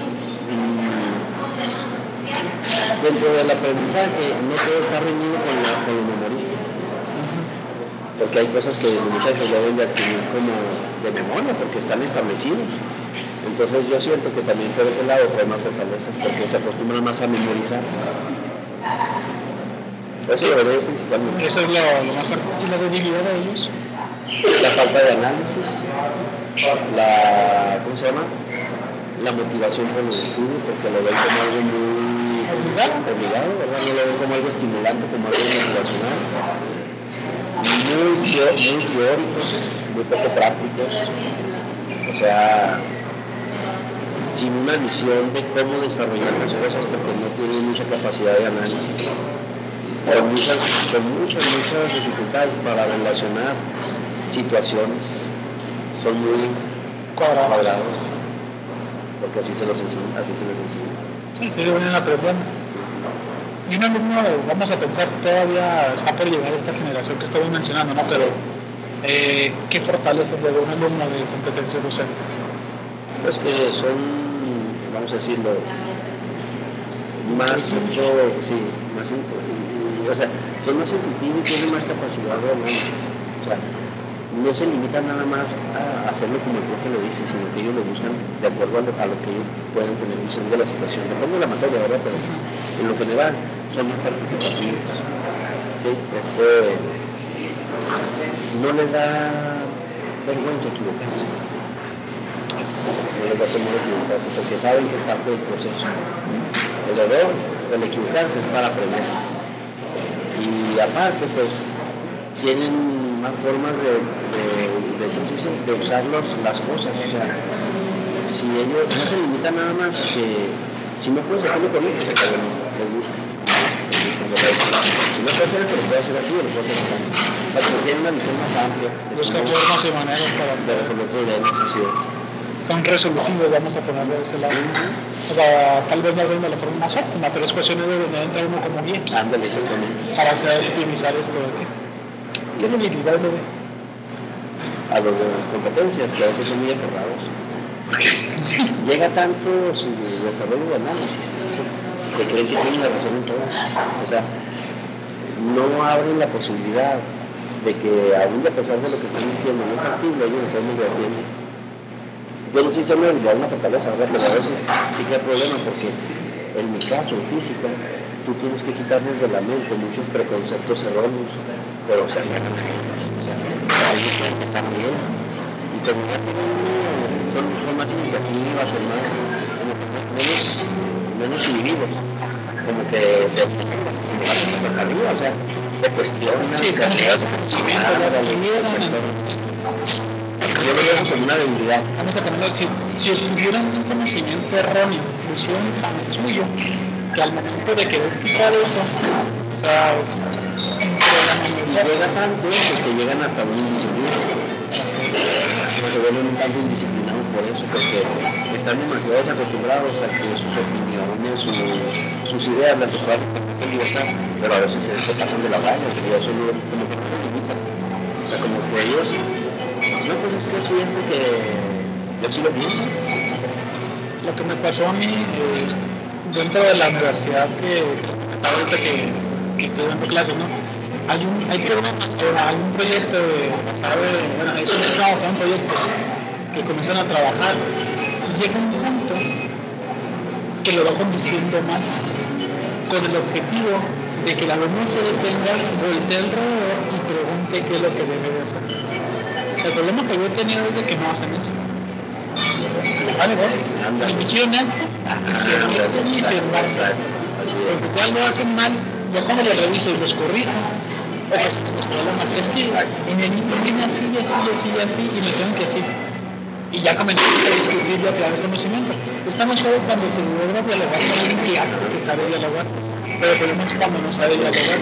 dentro del aprendizaje, no todo está reñido con lo memorístico. Porque hay cosas que los muchachos deben de adquirir como de memoria, porque están establecidos. Entonces yo siento que también por ese lado trae más fortalezas, porque se acostumbran más a memorizar. Eso lo veo principalmente. Eso es lo más fuerte. ¿Y la debilidad de ellos? La falta de análisis, ¿cómo se llama? La motivación por el estudio, porque lo ven como algo muy obligado, ¿verdad? No lo ven como algo estimulante, como algo motivacional. Muy teóricos, muy poco prácticos. O sea, sin una visión de cómo desarrollar las cosas, porque no tienen mucha capacidad de análisis. Con muchas dificultades para relacionar situaciones. Son muy cuadrados, porque así se les enseña. Sí, vienen aprendiendo. Y un alumno, vamos a pensar, todavía está por llegar a esta generación que estamos mencionando, ¿no? Pero, ¿qué fortalezas le da un alumno de competencias docentes? Pues que son, vamos a decirlo, más o sea, son más intuitivos y tienen más capacidad de análisis. O sea, no se limitan nada más a hacerlo como el profe lo dice, sino que ellos lo buscan de acuerdo a lo que ellos pueden tener visión de la situación. Depende de la materia, ¿verdad? Pero en lo general son más participativos. ¿Sí? No les da vergüenza equivocarse. No les da temor equivocarse, porque saben que es parte del proceso. El error, el equivocarse es para aprender. Y aparte, pues, tienen más formas de usar las cosas. O sea, si ellos no se limitan nada más a que si no puedes hacerlo con esto, se cagan, lo buscan. Si no puedes hacer esto, lo puedes hacer así o lo puedes hacer así. O sea, porque tienen una visión más amplia. Busca formas y maneras para resolver problemas, así es. Son resolutivos, vamos a ponerlo de ese lado. O sea, tal vez no es de la forma más óptima, pero es cuestión de entrar uno como bien. Ándale, exactamente. Para optimizar esto. ¿Qué debilidad le ve? A los de competencias, que a veces son muy aferrados. Llega tanto su desarrollo de análisis, que creen que tienen la razón en todo. O sea, no abren la posibilidad de que, aún a pesar de lo que están diciendo, no es factible, ellos de todos modos lo defienden. Yo no sé si es una fortaleza, ¿verdad? Pero a veces sí que hay problemas porque en mi caso, en física, tú tienes que quitarles de la mente muchos preconceptos erróneos, pero se aferran a ellos, o sea, ellos creen que están bien, y como ya son más iniciativas, menos inhibidos, como que se ofenden, o sea, te cuestionan, sí, se atrasan, yo lo veo como una debilidad. Vamos a ponerlo, si tuvieran un conocimiento erróneo, lo hicieron tan suyo, que al momento de querer quitar eso, o sea, es un problema. Y llega tanto que llegan hasta un indisciplina. Se vuelven un tanto indisciplinados por eso, porque están demasiado acostumbrados a que sus opiniones, sus ideas las se puedan defender con libertad, pero a veces se pasan de la raya, que eso como que no lo limitan. O sea, como que ellos, no, pues es que así es porque yo sí lo pienso. Lo que me pasó a mí dentro de la universidad ahorita que estoy dando clases, ¿no? Hay programas, hay un proyecto bueno, es un proyectos que comienzan a trabajar. Llega un punto que lo va conduciendo más con el objetivo de que el alumno se detenga, voltee alrededor y pregunte qué es lo que debe de hacer. El problema que yo he tenido es de que no hacen eso. Vale, el bichillo nace y se meten y se embarazan. Porque ya lo hacen mal, ya cuando lo reviso y los corrijo, o que se los problemas. Es que en el niño viene así, y me dicen que sí. Y ya comenzamos a discutir y a crear el conocimiento. Está mejor cuando se logra dialogar con alguien que sabe dialogar. Pero el problema es cuando no sabe dialogar.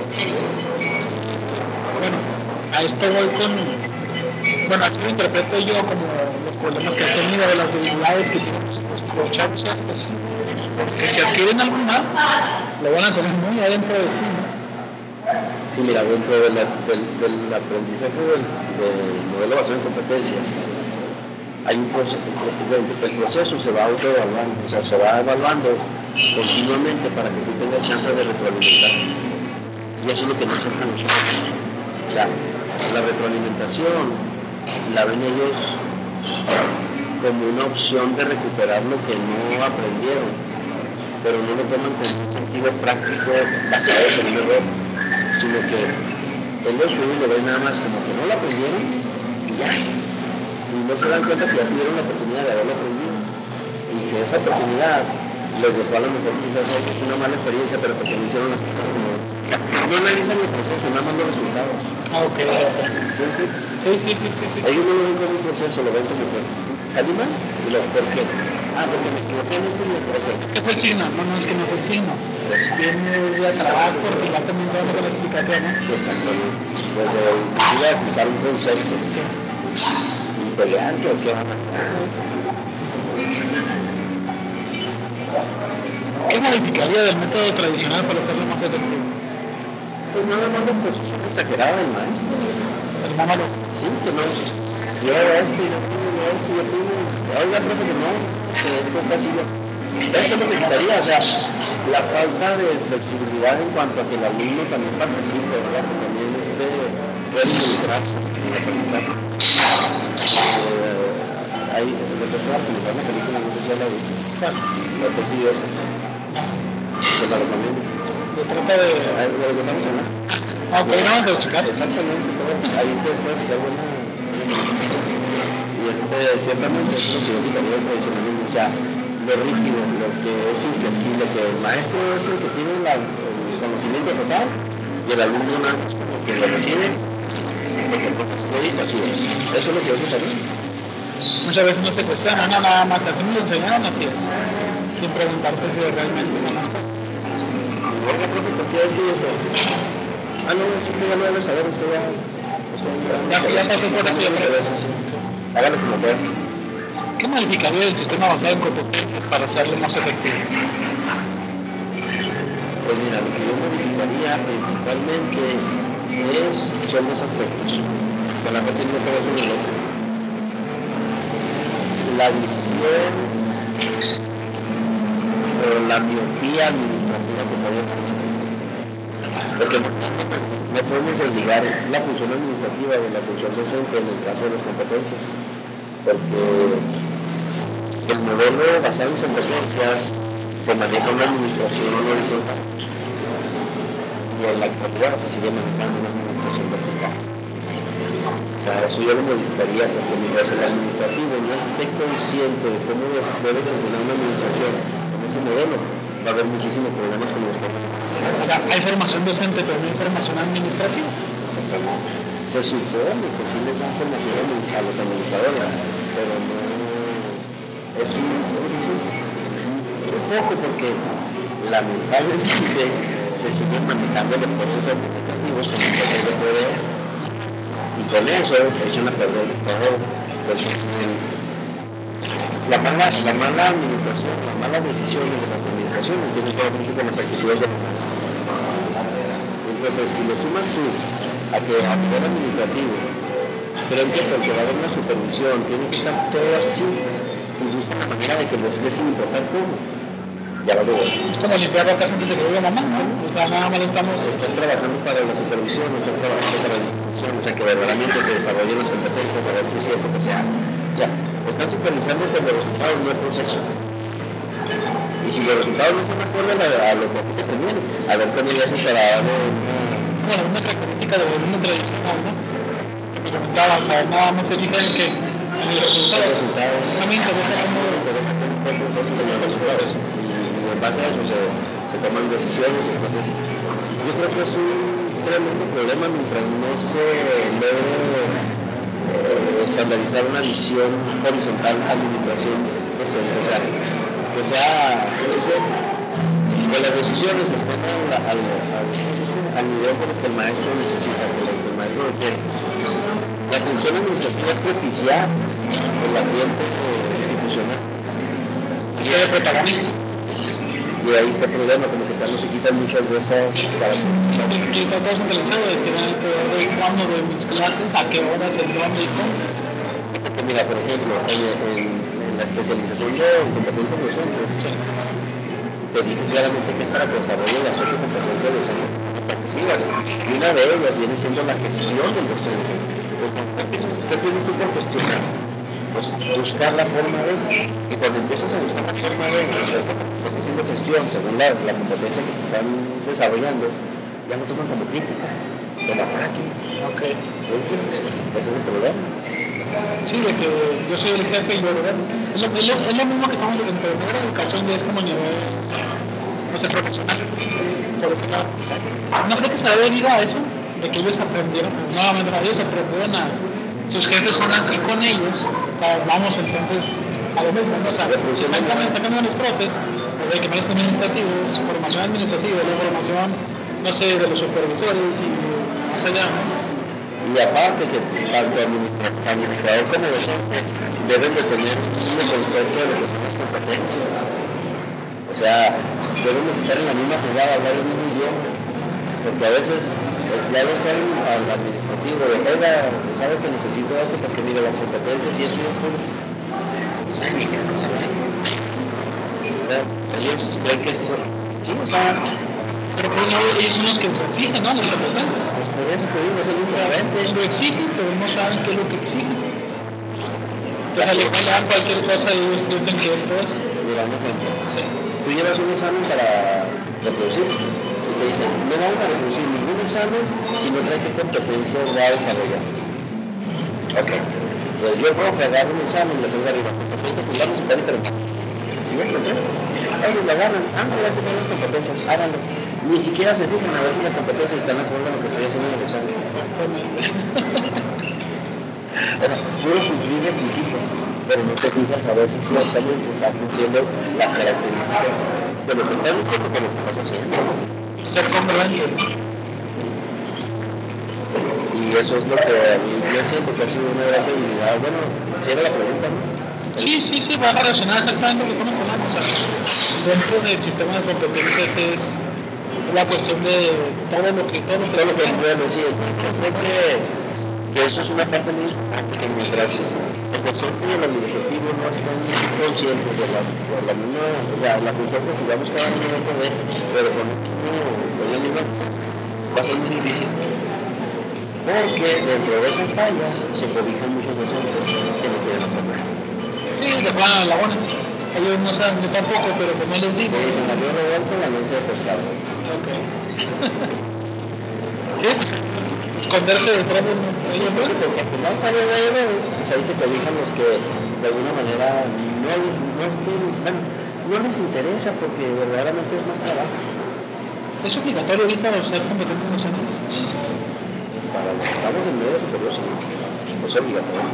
Bueno, a esto voy con. Bueno, así lo interpreto yo como los problemas que he tenido, de las debilidades que tienen los chavos estos. Porque si adquieren algo mal, lo van a tener muy adentro de sí, ¿no? Sí, mira, dentro del aprendizaje del modelo basado en competencias, hay un proceso, el proceso se va autoevaluando, o sea, se va evaluando continuamente para que tú tengas chance de retroalimentar. Y eso es lo que nos acerca a nosotros. O sea, la retroalimentación la ven ellos como una opción de recuperar lo que no aprendieron, pero no lo toman con un sentido práctico basado en un error, sino que ellos lo ven nada más como que no lo aprendieron y ya. Y no se dan cuenta que ya tuvieron la oportunidad de haberlo aprendido. Y que esa oportunidad les dejó a lo mejor quizás una mala experiencia, pero porque no hicieron las cosas como... No analizan el proceso, nada más los resultados. Ok. Sí. Ellos no lo ven como un proceso, lo ven como que salí mal. Y luego, ¿por qué? Porque me equivoqué en esto y esto. Es que fue el signo, no, es que no fue el signo. Viene desde atrás porque ya comenzamos con la explicación, ¿no? Exactamente. Desde inclusive aplicar un concepto. Sí. Y pelear, ¿qué van a hacer? ¿Qué modificaría del método tradicional para hacerlo más efectivo? Pues nada más la posición exagerada del maestro. El monólogo. Sí, que no. Yo hago esto y yo primo. Oiga, profe, que no. Que esto está así. Eso es lo que quitaría, o sea, la falta de flexibilidad en cuanto a que el alumno también participe, ¿verdad? Que también puede involucrarse en el aprendizaje. Hay, lo que estaba publicando una película, no sé si ya la viste. Los tres idiotas. Que la recomiendo. Se trata de lo que estamos hablando. Ok, vamos a checar. Exactamente, ahí te puedes sacar buena. Y ciertamente es lo que yo quitaría del tradicionalismo, o sea, lo rígido, lo que es inflexible, que el maestro es el que tiene el conocimiento total y el alumno nada más como que lo recibe, porque el profesor lo dijo, así es. Eso es lo que yo quitaría. Muchas veces no se cuestiona, nada más, así me lo enseñaron, así es. Sin preguntarse si realmente son las cosas. Oiga, profe, ¿por qué esto y esto? No, eso usted ya lo debe saber, usted ya... Ya pasó por eso. Hágalo como pueda. ¿Qué modificaría el sistema basado en competencias para hacerlo más efectivo? Pues mira, lo que yo modificaría principalmente son dos aspectos. Con la que tiene que ver con el otro. La visión o la miopía administrativa que todavía existe. Porque no podemos desligar la función administrativa de la función docente en el caso de las competencias. Porque el modelo basado en competencias que maneja una administración horizontal y en la actualidad se sigue manejando una administración vertical. O sea, eso yo lo modificaría porque mientras el administrativo no esté consciente de cómo debe funcionar una administración con ese modelo, va a haber muchísimos problemas con los problemas. O sea, hay formación docente, pero no hay formación administrativa. Exactamente. Se supone que sí les dan formación a los administradores, pero no es un, ¿cómo se dice? Un poco porque lamentablemente se siguen manejando los procesos administrativos con un de poder y con eso echan a perder todo. Pues, la mala administración, las malas decisiones de las administraciones tienen que ver mucho con las actitudes de los maestros. Entonces, si le sumas tú a que a nivel administrativo creen que porque va a haber una supervisión tiene que estar todo así y buscan la manera de que lo esté sin importar cómo, ya lo veo. Es como limpiar la casa antes de que llegue mamá, ¿no? O sea, nada más estás trabajando para la supervisión, no estás trabajando para la institución, o sea, que verdaderamente se desarrollen las competencias, a ver si es cierto que sea. O sea, están supervisando que los resultados no es proceso. Y si los resultados no son acordes a lo que te conviene, a ver cómo le haces para darle una característica de volumen tradicional, ¿no? Que comentaba, o sea, nada más se fija en que en el resultado. A mí me interesa cómo fue el proceso de los resultados. Y en base a eso se toman decisiones. Entonces, yo creo que es un tremendo problema mientras no se logre estandarizar una visión horizontal administración docente, o sea, que sea, ¿cómo se dice? Que las decisiones estén al nivel de lo que el maestro necesita, de lo que el maestro requiere. La función administrativa es propiciar el ambiente institucional. Y de protagonista. Y ahí está el problema, como que no se quitan muchas de esas características. Y está todo centralizado de tener el poder de cuándo de mis clases, a qué horas, en dónde y cómo. Porque mira, por ejemplo, en la especialización de competencias docentes, te dice claramente que es para que desarrollen las 8 competencias docentes que están establecidas. Y una de ellas viene siendo la gestión del docente. Entonces, ¿qué tienes tú por gestionar? Pues buscar la forma de, y cuando empiezas a buscar la forma de, estás haciendo gestión según la competencia que te están desarrollando, ya lo toman como crítica, como ataque. Ok. ¿Sí? Ese es el problema. Sí, de que yo soy el jefe y yo es lo mismo que estamos en primera educación, ya es como nivel, no sé, profesional. Por ejemplo, no creo que se debe ir a eso, de que ellos aprendieron, nuevamente ellos aprendieron a sus jefes son así con ellos, vamos entonces a lo mismo, ¿no? O sea, están cambiando los profes, de que malos administrativos, formación administrativa, la formación, no sé, de los supervisores y más allá, ¿no? Y aparte que tanto administrador como docente deben de tener un concepto de lo que son las competencias. O sea, deben estar en la misma jugada, hablar el mismo idioma. Porque a veces ya no están al administrativo de, oiga, ¿sabes que necesito esto? Porque mire las competencias y esto y esto. No saben ni qué estás hablando. O sea, ellos creen que es... Sí, o sea... Pero pues no, ellos son los que exigen, ¿no? Las competencias. Pues por eso te digo, es el únicamente. Lo exigen, pero no saben qué es lo que exigen. Entonces le dan cualquier cosa y ellos piensan que esto es. Mira, un ejemplo. Sí. Tú llevas un examen para reproducir y te dicen, no vamos a reproducir ningún examen si no trae qué competencias va a desarrollar. Ok. Pues yo puedo agarrar un examen y le pongo arriba competencia fundamental, super y permanente. Y ya lo tengo. Ellos lo agarran, ya se tienen las competencias, háganlo. Ni siquiera se fijan a ver si las competencias están de acuerdo a lo que estoy haciendo en el examen. O sea, puro cumplir requisitos, pero no te fijas a ver si ciertamente está cumpliendo las características de lo que estás diciendo con lo que estás haciendo. Ser congruente. Y eso es lo que a mí yo siento que ha sido una gran debilidad. Bueno, si era la pregunta, ¿no? Sí, va relacionada exactamente lo que estamos hablando. O sea, dentro del sistema de competencias es la cuestión de todo lo que pueden decir. Creo que eso es una parte muy importante, que mientras el docente y el administrativo no están conscientes de la misma, o sea, la función que jugamos cada uno de poder, pero con la misma va a ser muy difícil. Porque dentro de esas fallas se cobijan muchos docentes que no quieren hacer nada. Sí, de plano de la buena. Ellos no saben, yo tampoco, pero como les digo. Se me había revuelto la lanza de pescado. Ok. Sí, pues, esconderse detrás de un... Sí, porque al final fallan de errores, pues ahí se cobijan los que de alguna manera bueno, no les interesa porque verdaderamente es más trabajo. ¿Es obligatorio ahorita ser competencias docentes? Para los que estamos en medio superior, sí, no es obligatorio.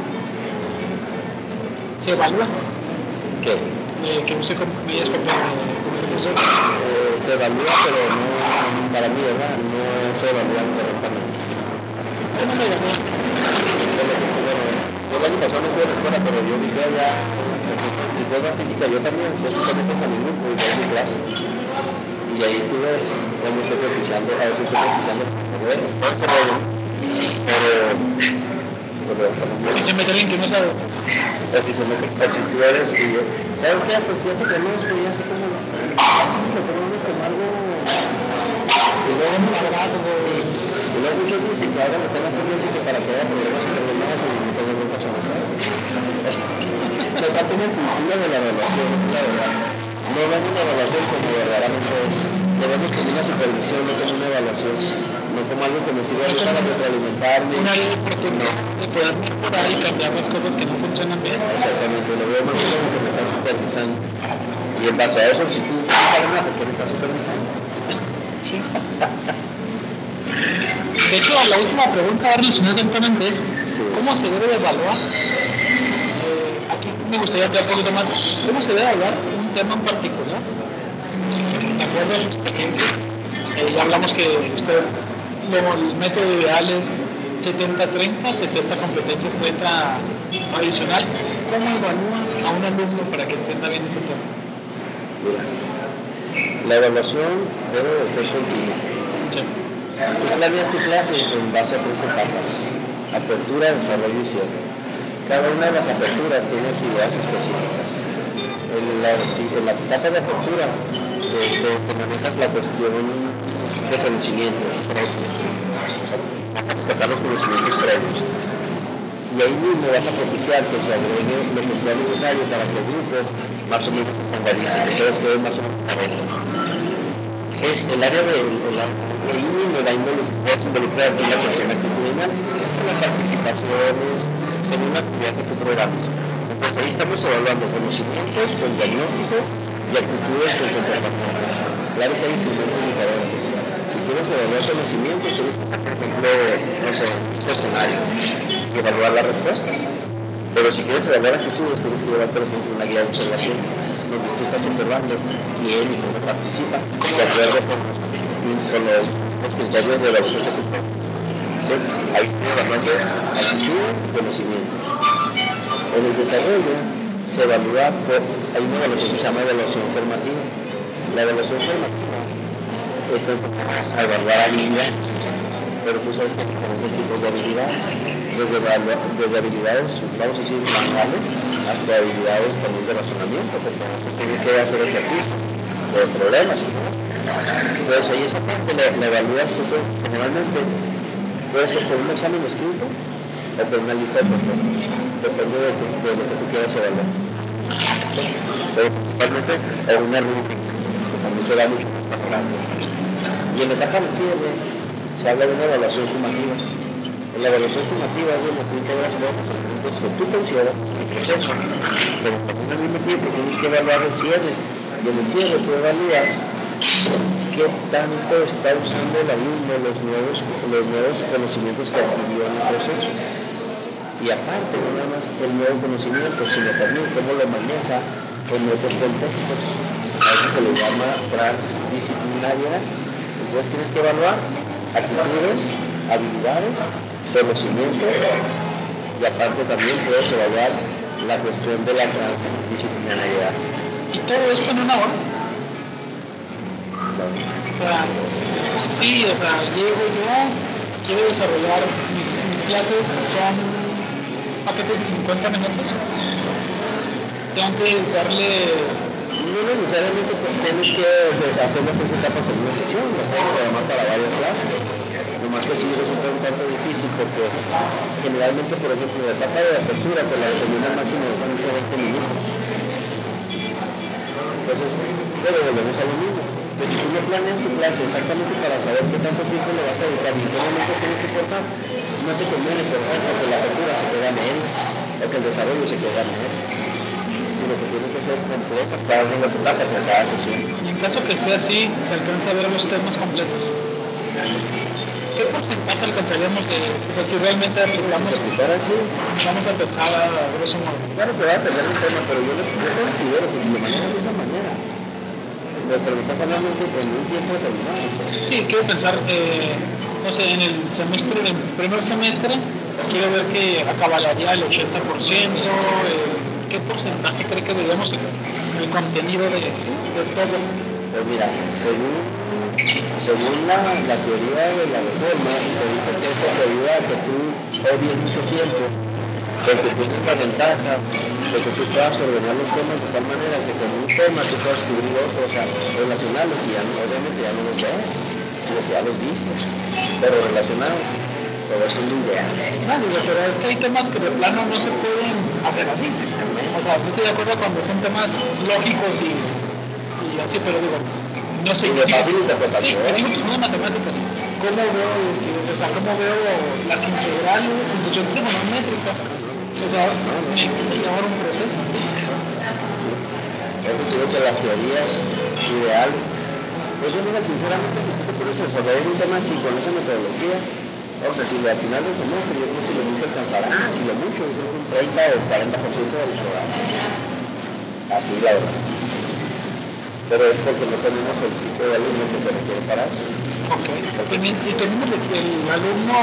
¿Se evalúa? ¿Qué? Que use medidas competencias docentes. Se evalúa, pero no, para mí, ¿verdad? No se evalúa correctamente. ¿Cómo se evalúa? Yo el año pasado no fui a la escuela, pero yo vi que ya psicóloga física, yo también, yo estoy a mi grupo y doy mi clase. Y ahí tú ves cómo estoy propiciando, a veces estoy propiciando, bueno, puede ser bueno, pero Si se mete alguien que no sabe. o si se mete, o si tú eres, y yo, ¿sabes qué? Pues ya te conozco, ya sé cómo, así lo tomamos como algo, y luego mucho más, sí. Y luego muchos dicen que ahora me están haciendo así que para que haya problemas y problemas y no tengo nunca solución. Me falta una cultura de la evaluación, es la verdad. No ven una evaluación como verdaderamente es. Debemos tener una supervisión, no como una evaluación, no como algo que me sirva para retroalimentarme. Una ley de oportunidad de poder mejorar y cambiar las cosas que no funcionan bien. Exactamente, lo veo más como que me están supervisando. Y en base a eso, si tú no sabes nada, ¿por qué me estás supervisando? Sí. De hecho, la última pregunta va relacionada exactamente eso. Sí. ¿Cómo se debe evaluar? Aquí me gustaría hablar un poquito más. ¿Cómo se debe evaluar un tema en particular? De acuerdo a su experiencia. Ya hablamos que el método ideal es 70-30, 70 competencias, 30 adicional. ¿Cómo evalúa a un alumno para que entienda bien ese tema? Mira, la evaluación debe de ser continua. Sí. Tú planeas tu clase en base a 3 etapas: apertura, desarrollo y cierre. Cada una de las aperturas tiene actividades específicas. En la etapa de apertura te manejas la cuestión de conocimientos previos. O sea, vas a rescatar los conocimientos previos. Y ahí mismo vas a propiciar que se agregue lo que sea necesario para que el grupo más o menos se estandarice, que todos queden más o menos parejos. Es el área de ahí mismo puedes involucrar en la cuestión actitudinal, en las participaciones, según la actividad que tú programas. Entonces ahí estamos evaluando conocimientos con diagnóstico y actitudes con comportamientos. Claro que hay instrumentos diferentes. Si quieres evaluar conocimientos, tienes que hacer, por ejemplo, no sé, cuestionarios y evaluar las respuestas. Pero si quieres evaluar actitudes, tienes que llevar, por ejemplo, una guía de observación, donde tú estás observando quién y cómo participa, de acuerdo con los criterios de evaluación que tú pones. ¿Sí? Ahí estoy evaluando actitudes y conocimientos. En el desarrollo se evalúa, hay una evaluación que se llama evaluación formativa. La evaluación formativa está enfocada a evaluar habilidades, pero tú sabes que hay diferentes tipos de habilidades, desde habilidades, vamos a decir, manuales, hasta habilidades también de razonamiento, porque nosotros tenemos que hacer ejercicio de problemas y demás. Entonces ahí esa parte la evalúas tú generalmente, puede ser por un examen escrito o por una lista de preguntas, depende de lo que tú quieras evaluar. Pero principalmente o una rúbrica, que también se da mucho más rápido. Y en la etapa de cierre se habla de una evaluación sumativa. En la evaluación sumativa es donde tú integras todos los elementos que tú consideras que es un proceso, pero también al mismo tiempo tienes que evaluar el cierre. Y en el cierre tú evalúas qué tanto está usando el alumno los nuevos conocimientos que adquirió en el proceso. Y aparte, no nada más el nuevo conocimiento, sino también cómo lo maneja en otros contextos. A eso se le llama transdisciplinaria. Entonces tienes que evaluar actitudes, habilidades, conocimientos, y aparte también puedes evaluar la cuestión de la transdisciplinariedad. ¿Y todo esto en una hora? O sea, sí, o sea, llego yo, quiero desarrollar mis clases, son paquetes de 50 minutos. Tengo que darle... No necesariamente pues, tienes que hacer las 3 etapas en una sesión, lo puedes programar para varias clases. Lo más que sí resulta un tanto difícil porque generalmente, por ejemplo, la etapa de apertura te la determina máximo de 15 a 20 minutos. Entonces, pero volvemos a lo mismo. Pues si tú no planeas tu clase exactamente para saber qué tanto tiempo le vas a dedicar y en qué momento tienes que cortar, no te conviene, por ejemplo, que la apertura se quede menos o que el desarrollo se quede menos. Sino que tiene que ser completas cada una de las etapas en cada sesión. Y en caso que sea así, se alcanza a ver los temas completos. ¿Qué porcentaje alcanzaríamos de, o sea, si realmente aplicamos, así, vamos a pensar a grosso modo? claro que va a depender del tema, pero yo considero que si lo manejas de esa manera, pero me estás hablando en un tiempo determinado. ¿Sí? Sí, quiero pensar, no sé, en el semestre, en el primer semestre, quiero ver que acabalaría el 80%, ¿qué porcentaje cree que deberíamos el contenido de todo? Pues mira, según la teoría de la reforma, te dice que eso te ayuda a que tú obvies mucho tiempo, porque tienes la ventaja de que tú puedas ordenar los temas de tal manera que con un tema tú puedas cubrir otros, o sea, relacionarlos y ya, obviamente ya no los ves, sino que ya los viste, pero relacionados. Todo eso es lo ideal. No, digo, pero es que hay temas que de plano no se pueden hacer así. O sea, yo estoy de acuerdo cuando son temas lógicos y así, pero digo, no sé. Y de fácil interpretación. Sí, digo que son de matemáticas. ¿Cómo veo las integrales, institución trigonométrica? O sea, necesito llevar un proceso. Sí. Yo creo que las teorías ideales, pues yo mira, sinceramente, si tú te pones a resolver un tema así con esa metodología, o sea, si al final del semestre yo creo que si lo mucho alcanzará, si lo mucho, yo creo que un 30 o 40% del programa. Así la verdad. Pero es porque no tenemos el tipo de alumno que se requiere para eso. Ok. Y tenemos el alumno,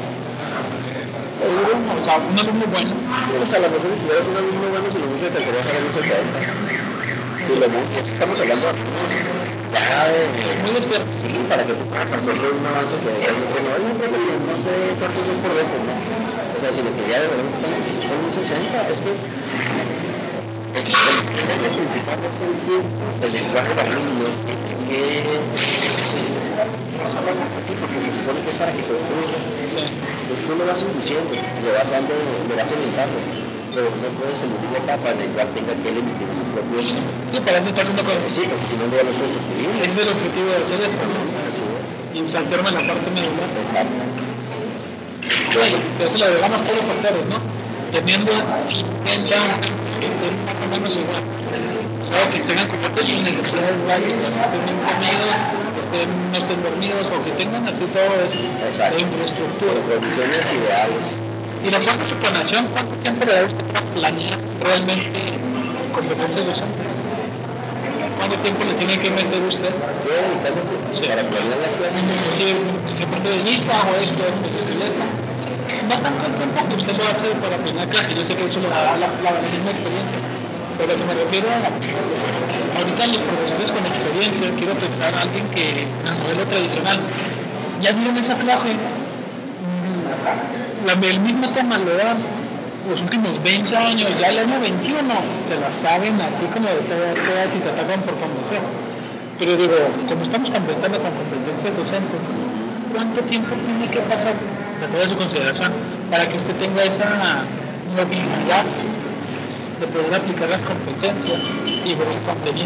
o sea, un alumno bueno. O sea, a lo mejor si tuvieras un alumno bueno, si lo mucho alcanzarías a ver un 60. Si lo mucho, estamos hablando de muy despierto. sí, para que tú puedas hacerle un avance que realmente no sé cuántos son por dejo, ¿no? O sea, si lo que ya de verdad con un 60, es que lo principal es el lenguaje para niños, así, porque se supone que es para que construya. Sí. Entonces tú lo vas induciendo, le vas orientando, pero no puedes en ninguna etapa en la cual tenga que él emitir su propio. Sí, para eso está haciendo cosas. Sí, porque si no, no lo estoy construyendo. Ese es el objetivo de hacer esto, ¿no? Y saltarme en la parte medular. Exacto. Bueno, si a eso le agregamos todos los factores, ¿no? Teniendo 50 que estén más o menos igual. Luego que tengan cubiertas sus necesidades básicas, que estén bien comidos, que no estén dormidos o que tengan así todo esto de infraestructura. Condiciones ideales. Y la parte de planeación, ¿cuánto tiempo le da usted para planear realmente competencias docentes? ¿Cuánto tiempo le tiene que meter usted? Yo sí, para planear las clases. Sí, ¿qué parte de lista o esto y esto? No tanto el tiempo que usted lo hace para planear clase, yo sé que eso le da la misma experiencia. Pero lo que me refiero ahorita los profesores con experiencia, quiero pensar a alguien que en el modelo tradicional ya dieron esa clase, el mismo tema lo dan los últimos 20 años, ya el año 21 se la saben así como de todas y te atacan por donde sea. Pero digo, como estamos compensando con competencias docentes, ¿cuánto tiempo tiene que pasar, de toda su consideración, para que usted tenga esa movilidad de poder aplicar las competencias y ver el contenido?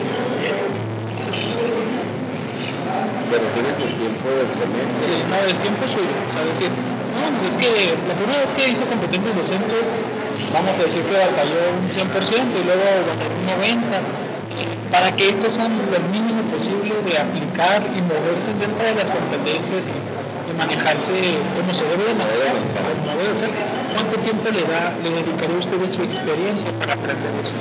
¿Te refieres al tiempo del semestre? Sí, no, el tiempo suyo. O sea, decir, no, pues es que la primera vez que hizo competencias docentes, vamos a decir que batalló un 100% y luego batalló un 90%, para que esto sea lo mínimo posible de aplicar y moverse dentro de las competencias y manejarse como se debe de manejar, como debe de ser. ¿Cuánto tiempo le dedicaría usted de su experiencia para aprender eso?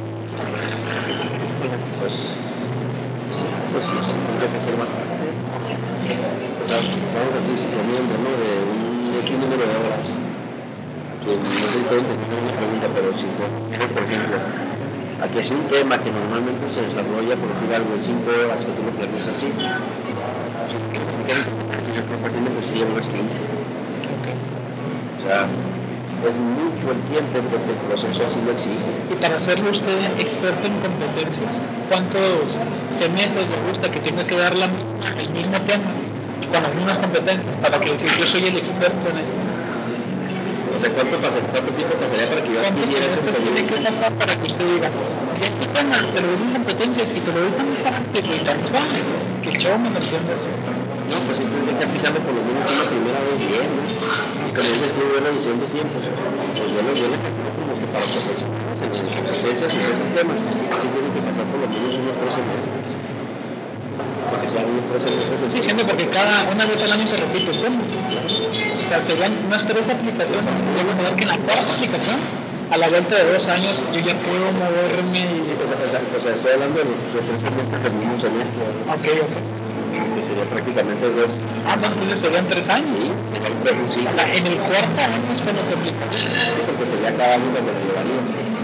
Pues sí, tendría que ser bastante. O sea, vamos así suponiendo, ¿no? De un X número de horas. Que no sé si pueden entender una pregunta, pero si tienes, por ejemplo, aquí es un tema que normalmente se desarrolla, por decir algo, en 5 horas, que tú lo planeas así. O sea, que fácilmente se lleva unas 15. O sea, es mucho el tiempo porque el proceso así lo exige. Y para hacerlo usted experto en competencias, ¿cuántos semestres le gusta que tenga que dar el mismo tema con algunas competencias para que decir yo soy el experto en esto? O sea, ¿cuánto tiempo pasaría para que yo adquiriera ese conocimiento? Tiene que pasar para que usted diga, este tema te lo doy en competencias y te lo doy tan práctico y tan suave que el chavo me lo entiende así. No, pues sí tendría que aplicarlo por lo menos una primera vez bien, ¿no? Y con eso estuve reducción de tiempos. Pues yo le calculo como que para profesionales en competencias y ciertos temas, sí tienen que pasar por lo menos unos 3 semestres. O sea, que sean unos 3 semestres. Sí, siendo porque una vez al año se repite el tema. O sea, serían unas 3 aplicaciones. Podemos saber que en la cuarta aplicación, a la vuelta de 2 años, yo ya puedo moverme. Sí, o sea, estoy hablando de 3 semestres que el mismo semestre. Ok. Que sería prácticamente 2. No, entonces serían 3 años. Sí, O sea, en el cuarto año es cuando se aplica. Sí, porque sería cada año cuando lo llevaría.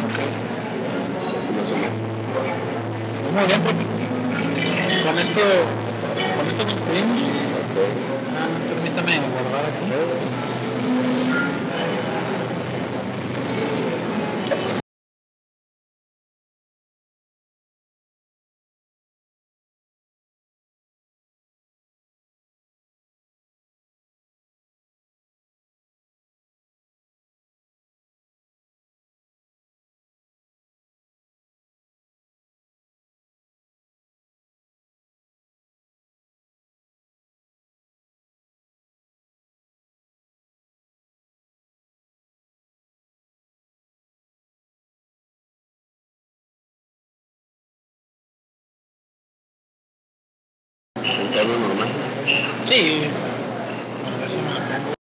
Si no se me... Muy bien, profe. Con esto nos despedimos. Okay. Permítame guardar aquí. Entorno normal. Sí.